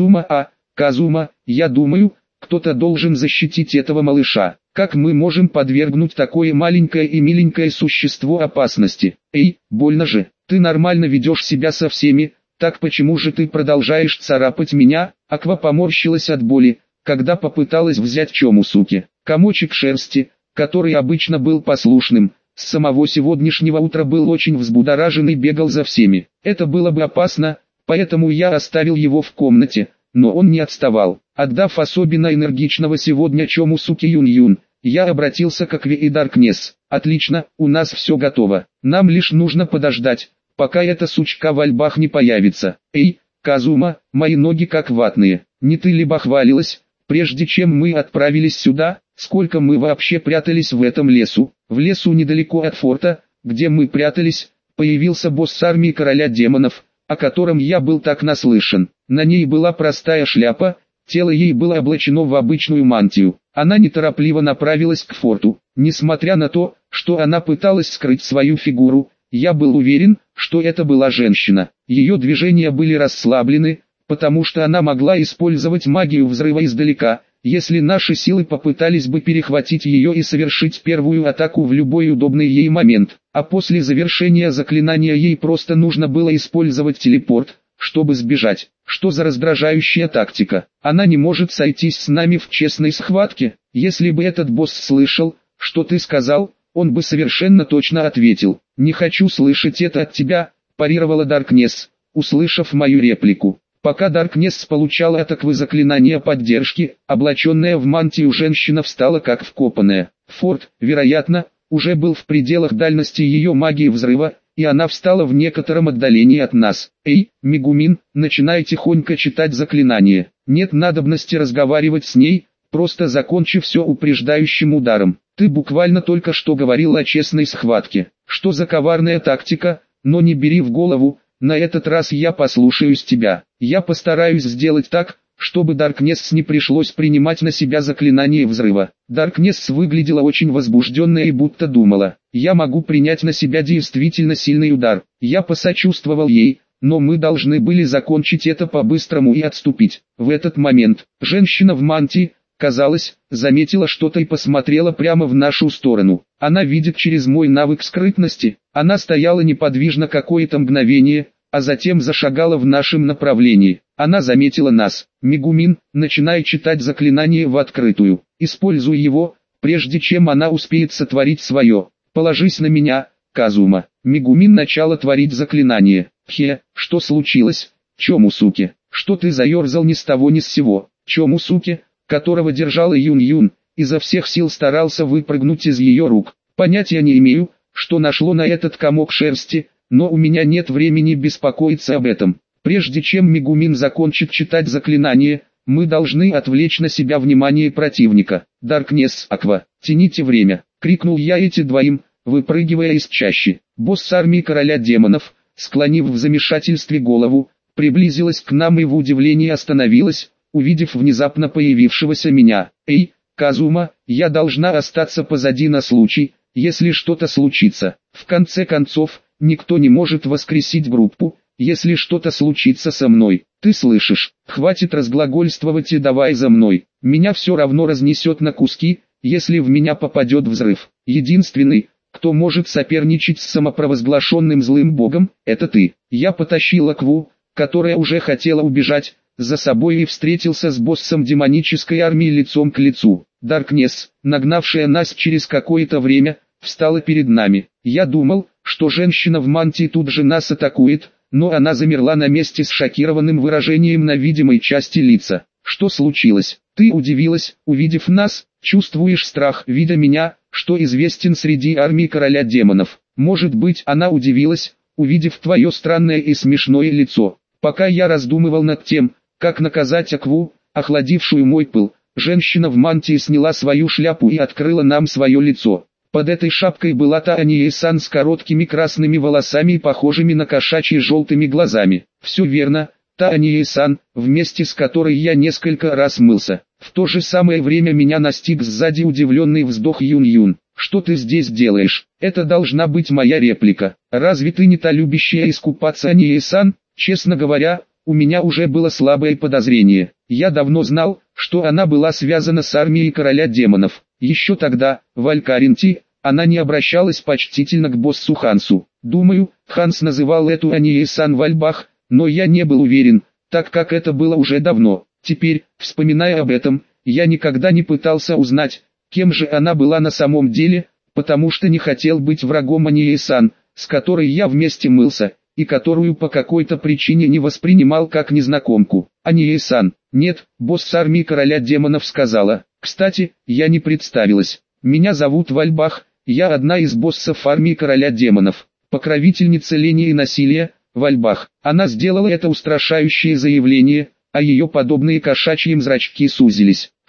Казума, я думаю, кто-то должен защитить этого малыша. Как мы можем подвергнуть такое маленькое и миленькое существо опасности? Эй, больно же, ты нормально ведешь себя со всеми, так почему же ты продолжаешь царапать меня? Аква поморщилась от боли, когда попыталась взять Чомусуки. Комочек шерсти, который обычно был послушным, с самого сегодняшнего утра был очень взбудоражен и бегал за всеми. Это было бы опасно, поэтому я оставил его в комнате, но он не отставал. Отдав особенно энергичного сегодня Чомусуки Юн-Юн, я обратился к Акве и Даркнесс. Отлично, у нас все готово. Нам лишь нужно подождать, пока эта сучка в альбах не появится. Эй, Казума, мои ноги как ватные. Не ты ли бахвалилась, прежде чем мы отправились сюда? Сколько мы вообще прятались в этом лесу? В лесу недалеко от форта, где мы прятались, появился босс армии короля демонов, о котором я был так наслышан. На ней была простая шляпа, тело ей было облачено в обычную мантию. Она неторопливо направилась к форту. Несмотря на то, что она пыталась скрыть свою фигуру, я был уверен, что это была женщина. Ее движения были расслаблены, потому что она могла использовать магию взрыва издалека, если наши силы попытались бы перехватить ее и совершить первую атаку в любой удобный ей момент. А после завершения заклинания ей просто нужно было использовать телепорт, чтобы сбежать. Что за раздражающая тактика? Она не может сойтись с нами в честной схватке. Если бы этот босс слышал, что ты сказал, он бы совершенно точно ответил. «Не хочу слышать это от тебя», – парировала Даркнесс, услышав мою реплику. Пока Даркнесс получала атаковые заклинания поддержки, облаченная в мантию женщина встала как вкопанная. Форт, вероятно, уже был в пределах дальности ее магии взрыва, и она встала в некотором отдалении от нас. «Эй, Мегумин, начинай тихонько читать заклинание. Нет надобности разговаривать с ней, просто закончи все упреждающим ударом. Ты буквально только что говорил о честной схватке. Что за коварная тактика, но не бери в голову, на этот раз я послушаюсь тебя. Я постараюсь сделать так, чтобы Даркнесс не пришлось принимать на себя заклинание взрыва». Даркнесс выглядела очень возбужденной и будто думала: «Я могу принять на себя действительно сильный удар». Я посочувствовал ей, но мы должны были закончить это по-быстрому и отступить. В этот момент, женщина в мантии, казалось, заметила что-то и посмотрела прямо в нашу сторону. Она видит через мой навык скрытности. Она стояла неподвижно какое-то мгновение, а затем зашагала в нашем направлении. Она заметила нас. «Мегумин, начинай читать заклинание в открытую. Используй его, прежде чем она успеет сотворить свое. Положись на меня, Казума». Мегумин начала творить заклинание. Что случилось? Чомусуке, что ты заерзал ни с того ни с сего? Чомусуке, которого держала Юн-Юн, изо всех сил старался выпрыгнуть из ее рук. Понятия не имею, что нашло на этот комок шерсти, но у меня нет времени беспокоиться об этом. Прежде чем Мегумин закончит читать заклинание, мы должны отвлечь на себя внимание противника. «Даркнесс, Аква, тяните время!» — крикнул я этим двоим, выпрыгивая из чащи. Босс армии короля демонов, склонив в замешательстве голову, приблизилась к нам и в удивлении остановилась, увидев внезапно появившегося меня. «Эй, Казума, я должна остаться позади на случай, если что-то случится. В конце концов, никто не может воскресить группу, если что-то случится со мной. Ты слышишь? Хватит разглагольствовать и давай за мной. Меня все равно разнесет на куски, если в меня попадет взрыв. Единственный, кто может соперничать с самопровозглашенным злым богом, это ты». Я потащил Акву, которая уже хотела убежать, за собой и встретился с боссом демонической армии лицом к лицу. Даркнесс, нагнавшая нас через какое-то время, встала перед нами. Я думал, что женщина в мантии тут же нас атакует, но она замерла на месте с шокированным выражением на видимой части лица. «Что случилось? Ты удивилась, увидев нас? Чувствуешь страх, видя меня, что известен среди армии короля демонов?» Может быть, она удивилась, увидев твое странное и смешное лицо. Пока я раздумывал над тем, как наказать Акву, охладившую мой пыл, женщина в мантии сняла свою шляпу и открыла нам свое лицо. Под этой шапкой была Таания-сан с короткими красными волосами и похожими на кошачьи желтыми глазами. Все верно, Таания-сан, вместе с которой я несколько раз мылся. В то же самое время меня настиг сзади удивленный вздох Юн-Юн. «Что ты здесь делаешь?» Это должна быть моя реплика. «Разве ты не та любящая искупаться Ания-сан?» Честно говоря, у меня уже было слабое подозрение. Я давно знал, что она была связана с армией короля демонов. Еще тогда, в Алькаринти, она не обращалась почтительно к боссу Хансу. Думаю, Ханс называл эту Ания-сан Вальбах, но я не был уверен, так как это было уже давно. Теперь, вспоминая об этом, я никогда не пытался узнать, кем же она была на самом деле, потому что не хотел быть врагом Ания-сан, с которой я вместе мылся, и которую по какой-то причине не воспринимал как незнакомку. Ания-сан, нет, босс армии короля демонов сказала. Кстати, я не представилась. Меня зовут Вальбах, я одна из боссов армии короля демонов, покровительница лени и насилия, Вальбах. Она сделала это устрашающее заявление, а ее подобные кошачьим зрачки сузились.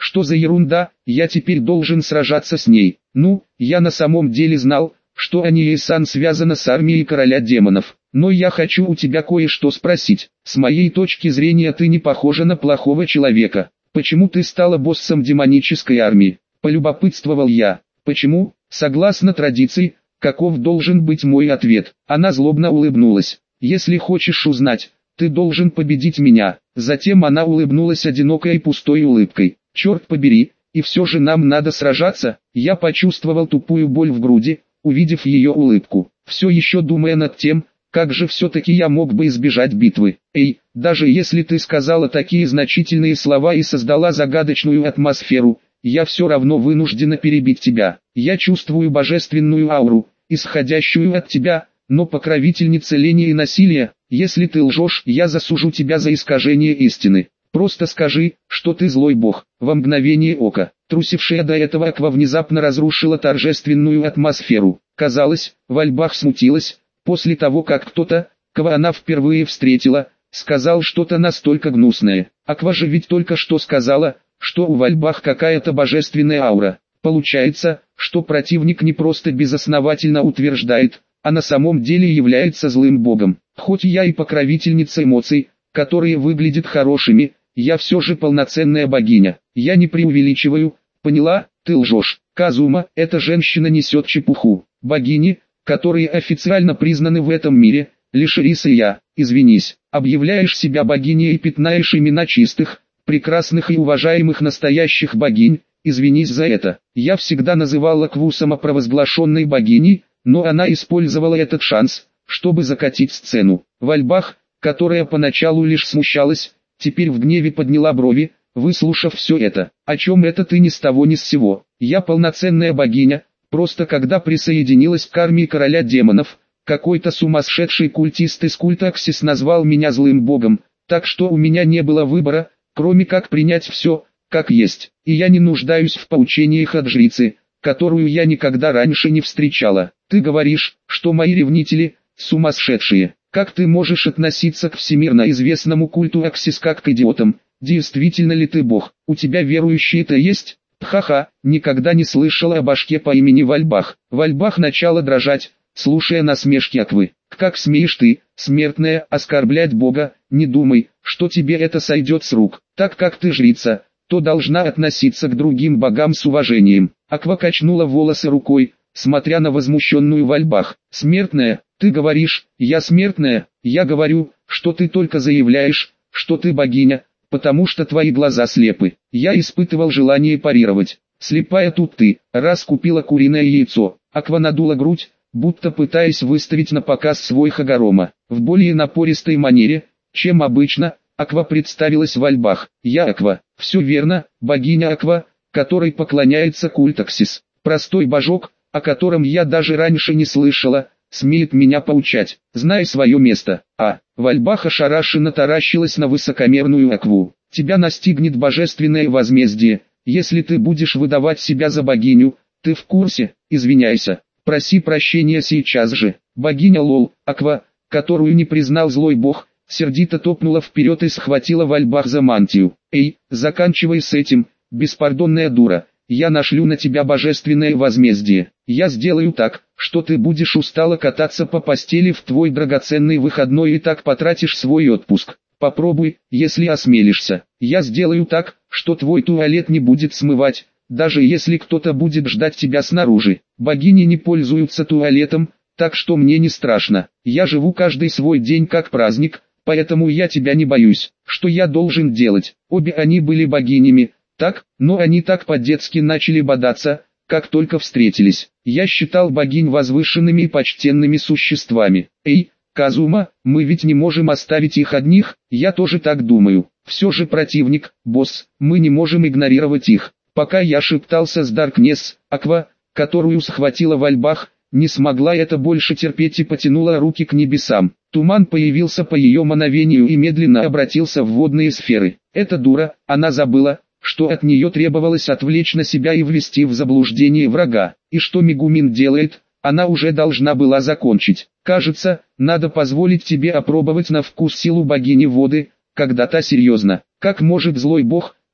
Что за ерунда, я теперь должен сражаться с ней. Ну, я на самом деле знал, что Аньяй-сан связана с армией короля демонов. Но я хочу у тебя кое-что спросить. С моей точки зрения ты не похожа на плохого человека. Почему ты стала боссом демонической армии? Полюбопытствовал я. Почему? Согласно традиции, каков должен быть мой ответ? Она злобно улыбнулась. Если хочешь узнать, ты должен победить меня. Затем она улыбнулась одинокой и пустой улыбкой. Черт побери, и все же нам надо сражаться. Я почувствовал тупую боль в груди, увидев ее улыбку. Все еще думая над тем, как же все-таки я мог бы избежать битвы. Эй, даже если ты сказала такие значительные слова и создала загадочную атмосферу, я все равно вынуждена перебить тебя. Я чувствую божественную ауру, исходящую от тебя, но покровительница лени и насилия. Если ты лжешь, я засужу тебя за искажение истины. Просто скажи, что ты злой бог. Во мгновение ока, трусившая до этого Аква внезапно разрушила торжественную атмосферу. Казалось, Вальбах смутилась, после того как кто-то, кого она впервые встретила, сказал что-то настолько гнусное. Аква же ведь только что сказала, что у Вальбах какая-то божественная аура. Получается, что противник не просто безосновательно утверждает, а на самом деле является злым богом. Хоть я и покровительница эмоций, которые выглядят хорошими, я все же полноценная богиня. Я не преувеличиваю, поняла? Ты лжешь. Казума, эта женщина несет чепуху. Богини, которые официально признаны в этом мире, лишь Риса и я. Извинись, объявляешь себя богиней и пятнаешь имена чистых, прекрасных и уважаемых настоящих богинь. Извинись за это. Я всегда называла Акву самопровозглашенной богиней, но она использовала этот шанс, чтобы закатить сцену. Вальбах, которая поначалу лишь смущалась, теперь в гневе подняла брови, выслушав все это. О чем это ты ни с того ни с сего? Я полноценная богиня, просто когда присоединилась к армии короля демонов, какой-то сумасшедший культист из культа Аксис назвал меня злым богом, так что у меня не было выбора, кроме как принять все, как есть. И я не нуждаюсь в поучениях от жрицы, которую я никогда раньше не встречала. Ты говоришь, что мои ревнители – сумасшедшие. Как ты можешь относиться к всемирно известному культу Аксис как к идиотам? Действительно ли ты бог? У тебя верующие-то есть? Ха-ха, никогда не слышала о башке по имени Вальбах. Вальбах начала дрожать, слушая насмешки Аквы. Как смеешь ты, смертная, оскорблять Бога? Не думай, что тебе это сойдет с рук. Так как ты жрица, то должна относиться к другим богам с уважением. Аква качнула волосы рукой, смотря на возмущенную Вальбах. Смертная, ты говоришь, я смертная? Я говорю, что ты только заявляешь, что ты богиня, потому что твои глаза слепы. Я испытывал желание парировать. Слепая тут ты, раз купила куриное яйцо. Аква надула грудь, будто пытаясь выставить на показ свой хагорома. В более напористой манере, чем обычно, Аква представилась Вальбах. Я Аква, все верно, богиня Аква, которой поклоняется культ Аксис. Простой божок, о котором я даже раньше не слышала, смеет меня поучать. Знай свое место. Вальбах ошарашенно таращилась на высокомерную Акву. Тебя настигнет божественное возмездие, если ты будешь выдавать себя за богиню. Ты в курсе? Извиняйся. Проси прощения сейчас же. Богиня Лол, Аква, которую не признал злой бог, сердито топнула вперед и схватила Вальбах за мантию. Эй, заканчивай с этим, беспардонная дура. Я нашлю на тебя божественное возмездие. Я сделаю так, что ты будешь устало кататься по постели в твой драгоценный выходной и так потратишь свой отпуск. Попробуй, если осмелишься. Я сделаю так, что твой туалет не будет смывать, даже если кто-то будет ждать тебя снаружи. Богини не пользуются туалетом, так что мне не страшно. Я живу каждый свой день как праздник, поэтому я тебя не боюсь. Что я должен делать? Обе они были богинями. Так, но они так по-детски начали бодаться, как только встретились. Я считал богинь возвышенными и почтенными существами. Эй, Казума, мы ведь не можем оставить их одних, я тоже так думаю. Все же противник, босс, мы не можем игнорировать их. Пока я шептался с Даркнесс, Аква, которую схватила Вальбах, не смогла это больше терпеть и потянула руки к небесам. Туман появился по ее мановению и медленно обратился в водные сферы. Эта дура, она забыла, что от нее требовалось отвлечь на себя и ввести в заблуждение врага. И что Мегумин делает, она уже должна была закончить. Кажется, надо позволить тебе опробовать на вкус силу богини воды, когда та серьезно. Как может злой бог,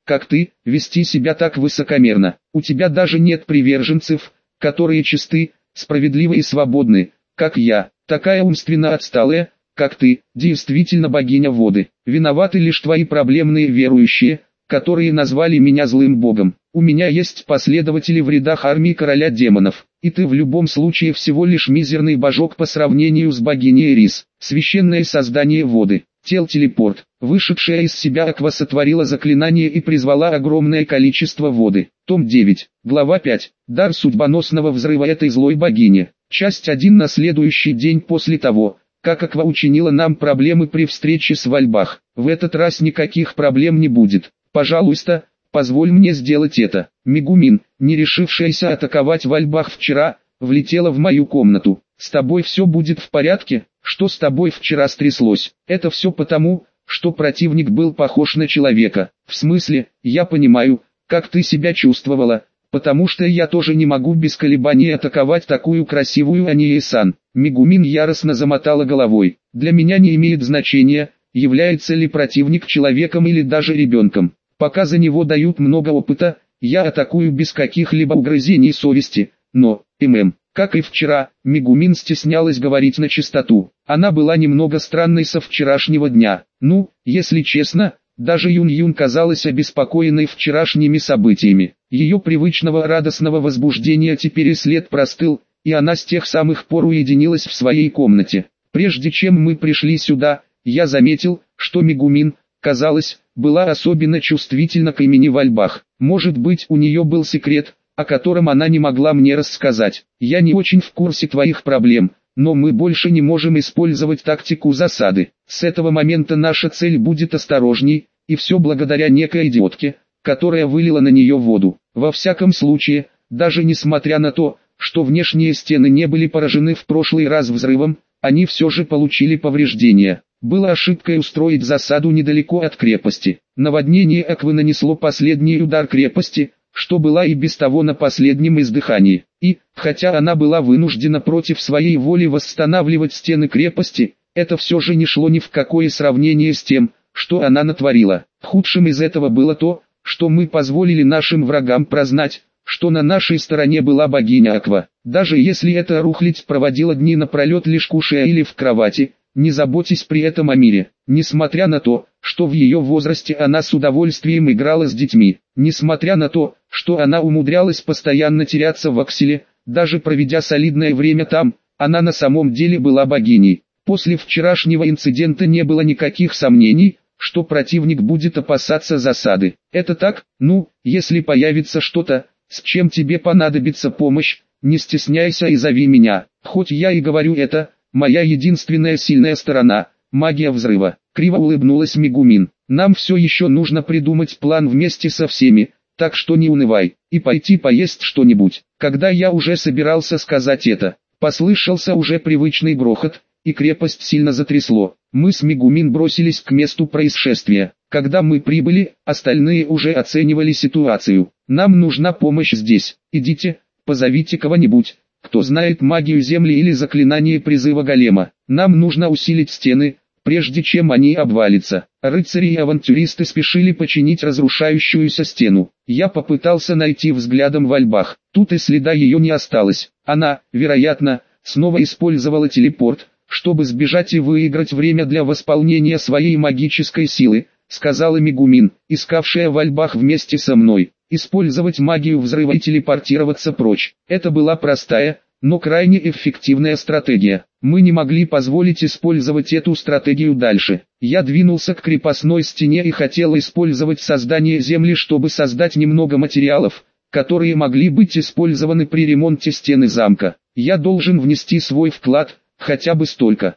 как ты, вести себя так высокомерно. У тебя даже нет приверженцев, которые чисты, справедливы и свободны, как я, такая умственно отсталая, как ты, действительно богиня воды. Виноваты лишь твои проблемные верующие, которые назвали меня злым богом. У меня есть последователи в рядах армии короля демонов, и ты в любом случае всего лишь мизерный божок по сравнению с богиней Эрис. Священное создание воды, телепорт, вышедшая из себя Аква сотворила заклинание и призвала огромное количество воды. Том 9, глава 5. Дар судьбоносного взрыва этой злой богини. Часть 1. На следующий день после того, как Аква учинила нам проблемы при встрече с Вальбах. В этот раз никаких проблем не будет. Пожалуйста, позволь мне сделать это. Мегумин, не решившаяся атаковать Вальбах вчера, влетела в мою комнату. С тобой все будет в порядке? Что с тобой вчера стряслось? Это все потому, что противник был похож на человека. В смысле, я понимаю, как ты себя чувствовала, потому что я тоже не могу без колебаний атаковать такую красивую Анье-сан. Мегумин яростно замотала головой. Для меня не имеет значения, является ли противник человеком или даже ребенком. Пока за него дают много опыта, я атакую без каких-либо угрызений совести, но, как и вчера, Мегумин стеснялась говорить на чистоту. Она была немного странной со вчерашнего дня. Ну, если честно, даже Юн-Юн казалась обеспокоенной вчерашними событиями. Ее привычного радостного возбуждения теперь и след простыл, и она с тех самых пор уединилась в своей комнате. Прежде чем мы пришли сюда, я заметил, что Мегумин, казалось, была особенно чувствительна к имени Вальбах. Может быть, у нее был секрет, о котором она не могла мне рассказать. Я не очень в курсе твоих проблем, но мы больше не можем использовать тактику засады. С этого момента наша цель будет осторожней, и все благодаря некой идиотке, которая вылила на нее воду. Во всяком случае, даже несмотря на то, что внешние стены не были поражены в прошлый раз взрывом, они все же получили повреждения. Было ошибкой устроить засаду недалеко от крепости. Наводнение Аквы нанесло последний удар крепости, что была и без того на последнем издыхании. И, хотя она была вынуждена против своей воли восстанавливать стены крепости, это все же не шло ни в какое сравнение с тем, что она натворила. Худшим из этого было то, что мы позволили нашим врагам прознать, что на нашей стороне была богиня Аква. Даже если эта рухлядь проводила дни напролет лишь кушая или в кровати, не заботьтесь при этом о мире. Несмотря на то, что в ее возрасте она с удовольствием играла с детьми, несмотря на то, что она умудрялась постоянно теряться в Акселе, даже проведя солидное время там, она на самом деле была богиней. После вчерашнего инцидента не было никаких сомнений, что противник будет опасаться засады. Это так, если появится что-то, с чем тебе понадобится помощь, не стесняйся и зови меня. Хоть я и говорю это, моя единственная сильная сторона – магия взрыва. Криво улыбнулась Мегумин. Нам все еще нужно придумать план вместе со всеми, так что не унывай, и пойти поесть что-нибудь. Когда я уже собирался сказать это, послышался уже привычный грохот, и крепость сильно затрясло. Мы с Мегумин бросились к месту происшествия. Когда мы прибыли, остальные уже оценивали ситуацию. Нам нужна помощь здесь. Идите, позовите кого-нибудь, кто знает магию земли или заклинание призыва голема. Нам нужно усилить стены, прежде чем они обвалятся. Рыцари и авантюристы спешили починить разрушающуюся стену. Я попытался найти взглядом Вальбах. Тут и следа ее не осталось. Она, вероятно, снова использовала телепорт, чтобы сбежать и выиграть время для восполнения своей магической силы, сказала Мегумин, искавшая Вальбах вместе со мной. Использовать магию взрыва и телепортироваться прочь. Это была простая, но крайне эффективная стратегия. Мы не могли позволить использовать эту стратегию дальше. Я двинулся к крепостной стене и хотел использовать создание земли, чтобы создать немного материалов, которые могли быть использованы при ремонте стены замка. Я должен внести свой вклад, хотя бы столько.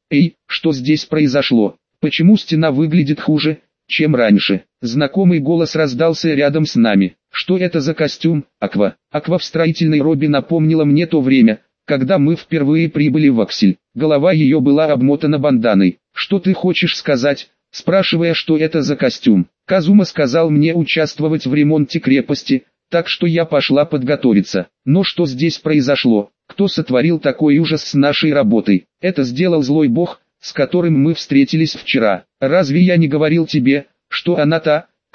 Что здесь произошло? Почему стена выглядит хуже, чем раньше? Знакомый голос раздался рядом с нами. Что это за костюм, Аква? Аква в строительной робе напомнила мне то время, когда мы впервые прибыли в Аксель. Голова ее была обмотана банданой. Что ты хочешь сказать, спрашивая, что это за костюм? Казума сказал мне участвовать в ремонте крепости, так что я пошла подготовиться. Но что здесь произошло? Кто сотворил такой ужас с нашей работой? Это сделал злой бог, с которым мы встретились вчера. Разве я не говорил тебе, что она та,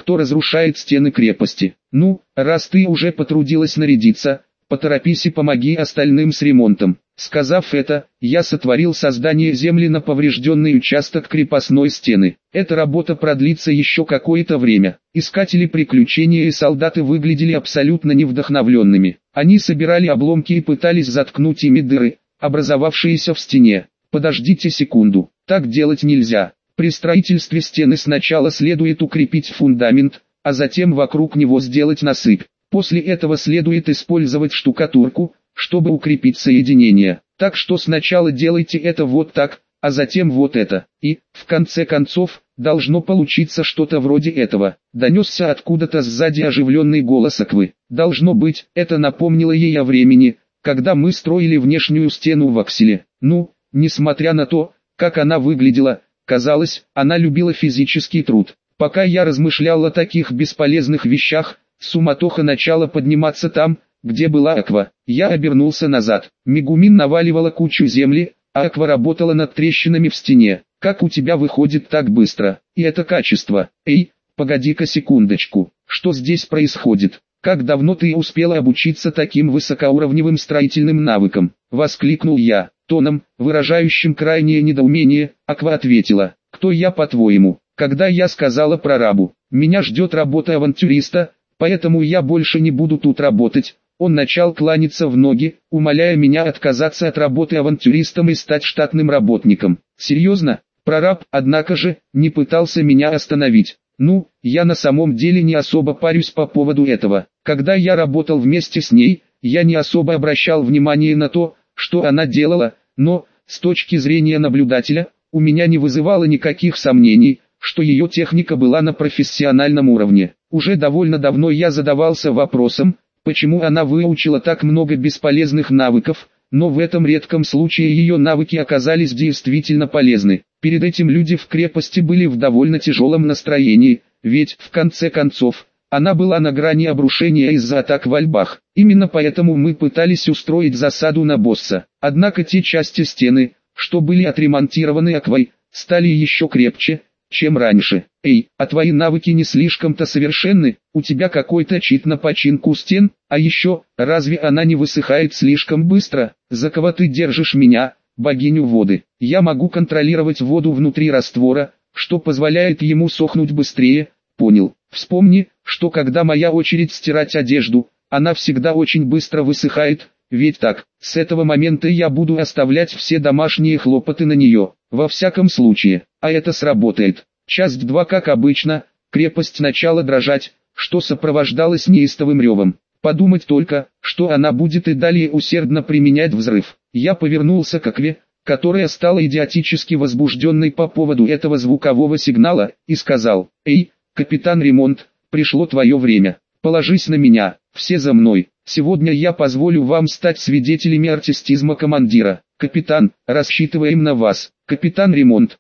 кто разрушает стены крепости. Ну, раз ты уже потрудилась нарядиться, поторопись и помоги остальным с ремонтом. Сказав это, я сотворил создание земли на поврежденный участок крепостной стены. Эта работа продлится еще какое-то время. Искатели приключений и солдаты выглядели абсолютно невдохновленными. Они собирали обломки и пытались заткнуть ими дыры, образовавшиеся в стене. Подождите секунду, так делать нельзя. При строительстве стены сначала следует укрепить фундамент, а затем вокруг него сделать насыпь. После этого следует использовать штукатурку, чтобы укрепить соединение. Так что сначала делайте это вот так, а затем вот это. И, в конце концов, должно получиться что-то вроде этого. Донесся откуда-то сзади оживленный голос Аквы. Должно быть, это напомнило ей о времени, когда мы строили внешнюю стену в Акселе. Ну, несмотря на то, как она выглядела, казалось, она любила физический труд. Пока я размышлял о таких бесполезных вещах, суматоха начала подниматься там, где была Аква. Я обернулся назад. Мегумин наваливала кучу земли, а Аква работала над трещинами в стене. Как у тебя выходит так быстро? И это качество. Эй, погоди-ка секундочку. Что здесь происходит? Как давно ты успела обучиться таким высокоуровневым строительным навыкам? Воскликнул я. Тоном, выражающим крайнее недоумение, Аква ответила. Кто я по-твоему? Когда я сказала прорабу, меня ждет работа авантюриста, поэтому я больше не буду тут работать. Он начал кланяться в ноги, умоляя меня отказаться от работы авантюристом и стать штатным работником. Серьезно? Прораб, однако же, не пытался меня остановить. Ну, я на самом деле не особо парюсь по поводу этого. Когда я работал вместе с ней, я не особо обращал внимание на то, что она делала, но, с точки зрения наблюдателя, у меня не вызывало никаких сомнений, что ее техника была на профессиональном уровне. Уже довольно давно я задавался вопросом, почему она выучила так много бесполезных навыков, но в этом редком случае ее навыки оказались действительно полезны. Перед этим люди в крепости были в довольно тяжелом настроении, ведь, в конце концов, она была на грани обрушения из-за атак в Альбах. Именно поэтому мы пытались устроить засаду на босса. Однако те части стены, что были отремонтированы Аквой, стали еще крепче, чем раньше. Эй, а твои навыки не слишком-то совершенны? У тебя какой-то чит на починку стен? А еще, разве она не высыхает слишком быстро? За кого ты держишь меня, богиню воды? Я могу контролировать воду внутри раствора, что позволяет ему сохнуть быстрее. Понял. Вспомни, что когда моя очередь стирать одежду, она всегда очень быстро высыхает, ведь так, с этого момента я буду оставлять все домашние хлопоты на нее. Во всяком случае, а это сработает. Часть 2. Как обычно, крепость начала дрожать, что сопровождалось неистовым ревом. Подумать только, что она будет и далее усердно применять взрыв. Я повернулся к Акве, которая стала идиотически возбужденной по поводу этого звукового сигнала, и сказал: «Эй, капитан Ремонт, пришло твое время. Положись на меня, все за мной. Сегодня я позволю вам стать свидетелями артистизма командира. Капитан, рассчитываем на вас. Капитан Ремонт,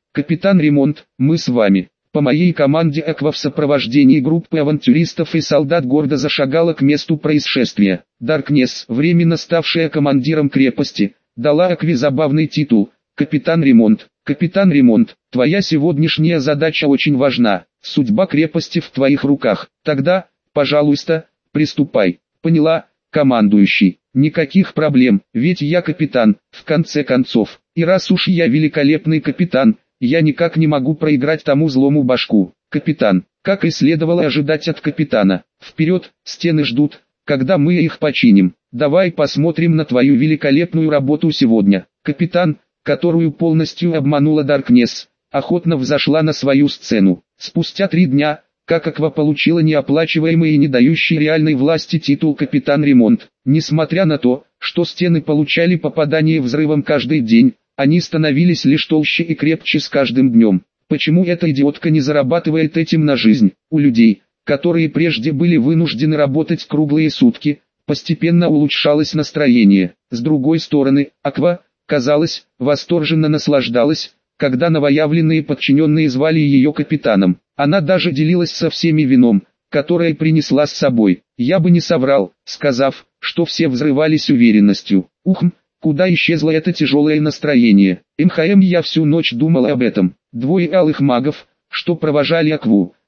мы с вами». По моей команде Аква в сопровождении группы авантюристов и солдат гордо зашагала к месту происшествия. Даркнесс, временно ставшая командиром крепости, дала Акве забавный титул «Капитан Ремонт». «Капитан Ремонт, твоя сегодняшняя задача очень важна. Судьба крепости в твоих руках. Тогда, пожалуйста, приступай». «Поняла, командующий. Никаких проблем, ведь я капитан, в конце концов. И раз уж я великолепный капитан, я никак не могу проиграть тому злому башку. Капитан, как и следовало ожидать от капитана. Вперед, стены ждут, когда мы их починим. Давай посмотрим на твою великолепную работу сегодня». Капитан, которую полностью обманула Даркнесс, охотно взошла на свою сцену. Спустя 3 дня, как Аква получила неоплачиваемый и не дающий реальной власти титул «Капитан Ремонт». Несмотря на то, что стены получали попадание взрывом каждый день, они становились лишь толще и крепче с каждым днем. Почему эта идиотка не зарабатывает этим на жизнь? У людей, которые прежде были вынуждены работать круглые сутки, постепенно улучшалось настроение. С другой стороны, Аква, казалось, восторженно наслаждалась, когда новоявленные подчиненные звали ее капитаном. Она даже делилась со всеми вином, которое принесла с собой. Я бы не соврал, сказав, что все взрывались уверенностью. Куда исчезло это тяжелое настроение? Я всю ночь думал об этом. 2 алых магов, что провожали Акву,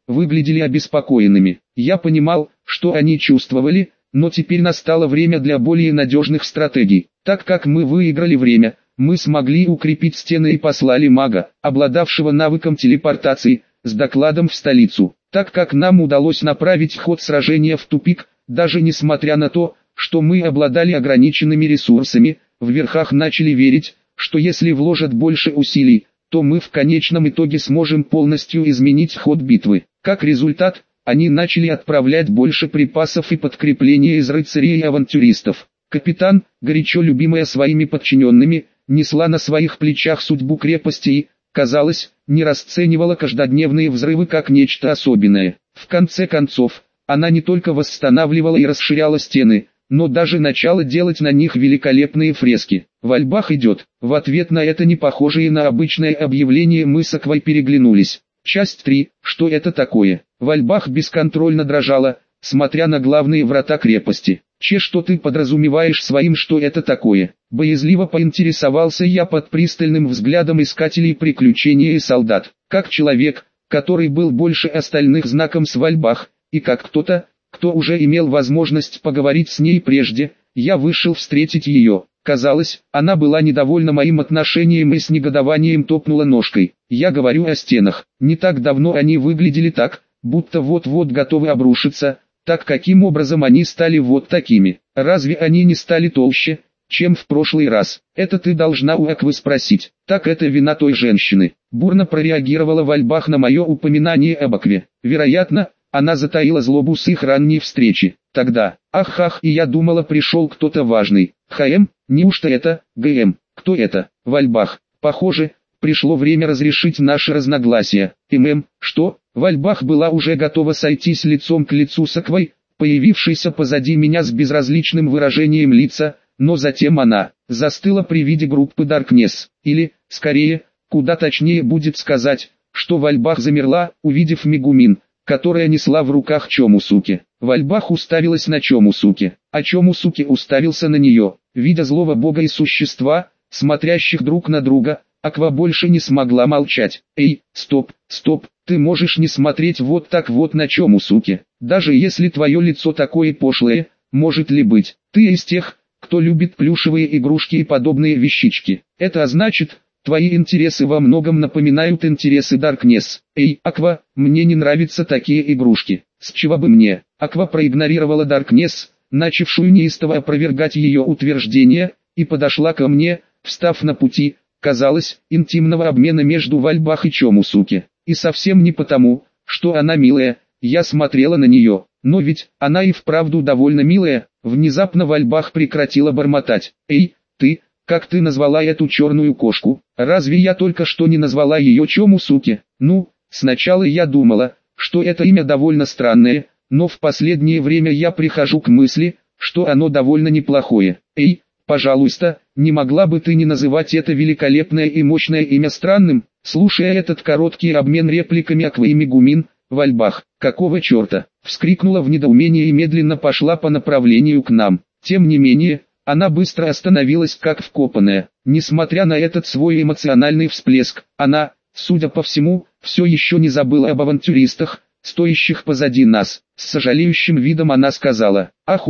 выглядели обеспокоенными. Я понимал, что они чувствовали, но теперь настало время для более надежных стратегий. Так как мы выиграли время, мы смогли укрепить стены и послали мага, обладавшего навыком телепортации, с докладом в столицу. Так как нам удалось направить ход сражения в тупик, даже несмотря на то, что мы обладали ограниченными ресурсами, в верхах начали верить, что если вложат больше усилий, то мы в конечном итоге сможем полностью изменить ход битвы. Как результат, они начали отправлять больше припасов и подкрепления из рыцарей и авантюристов. Капитан, горячо любимая своими подчиненными, несла на своих плечах судьбу крепости и, казалось, не расценивала каждодневные взрывы как нечто особенное. В конце концов, она не только восстанавливала и расширяла стены, но даже начала делать на них великолепные фрески. «Вальбах идет». В ответ на это не похожее на обычное объявление мы с Аквой переглянулись. Часть 3. Что это такое? Вальбах бесконтрольно дрожала, смотря на главные врата крепости. Что ты подразумеваешь своим «что это такое»? Боязливо поинтересовался я под пристальным взглядом искателей приключений и солдат. Как человек, который был больше остальных знаком с Вальбах, и как кто-то, кто уже имел возможность поговорить с ней прежде, я вышел встретить ее. Казалось, она была недовольна моим отношением и с негодованием топнула ножкой. Я говорю о стенах. Не так давно они выглядели так, будто вот-вот готовы обрушиться. Так каким образом они стали вот такими? Разве они не стали толще, чем в прошлый раз? Это ты должна у Аквы спросить. Так это вина той женщины. Бурно прореагировала Вальбах на мое упоминание об Акве. Вероятно, она затаила злобу с их ранней встречи. Тогда, ах, и я думала, пришел кто-то важный. Неужто это, ГМ? Кто это? Вальбах. Похоже, пришло время разрешить наши разногласия. Что? Вальбах была уже готова сойтись лицом к лицу с Аквой, появившейся позади меня с безразличным выражением лица, но затем она застыла при виде группы Даркнесс. Или, скорее, куда точнее будет сказать, что Вальбах замерла, увидев Мегумин, которая несла в руках Чомусуки. Вальбах уставилась на Чомусуки, а Чомусуки уставился на нее. Видя злого бога и существа, смотрящих друг на друга, Аква больше не смогла молчать. «Эй, стоп, ты можешь не смотреть вот так вот на Чомусуки, даже если твое лицо такое пошлое, может ли быть, ты из тех, кто любит плюшевые игрушки и подобные вещички. Это значит, твои интересы во многом напоминают интересы Даркнесс. Эй, Аква, мне не нравятся такие игрушки. С чего бы мне?» Аква проигнорировала Даркнесс, начавшую неистово опровергать ее утверждения, и подошла ко мне, встав на пути, казалось, интимного обмена между Вальбах и Чомусуки. И совсем не потому, что она милая, я смотрела на нее, но ведь она и вправду довольно милая. Внезапно Вальбах прекратила бормотать. «Эй, ты, как ты назвала эту черную кошку? Разве я только что не назвала ее Чомусуки?» Ну, сначала я думала, что это имя довольно странное, но в последнее время я прихожу к мысли, что оно довольно неплохое. «Эй, пожалуйста, не могла бы ты не называть это великолепное и мощное имя странным?» Слушая этот короткий обмен репликами Аквы и Мегумин, Вальбах, какого черта, вскрикнула в недоумении и медленно пошла по направлению к нам. Тем не менее, она быстро остановилась как вкопанная. Несмотря на этот свой эмоциональный всплеск, она, судя по всему, все еще не забыла об авантюристах, стоящих позади нас. С сожалеющим видом она сказала: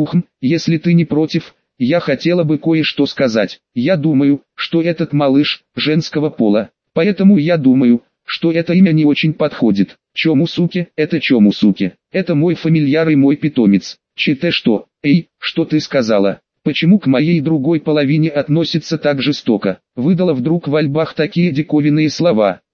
если ты не против, я хотела бы кое-что сказать. Я думаю, что этот малыш женского пола, поэтому я думаю, что это имя не очень подходит. Чомусуки, это мой фамильяр и мой питомец. Что? Эй, что ты сказала? Почему к моей другой половине относится так жестоко? Выдала вдруг Вальбах такие диковинные слова.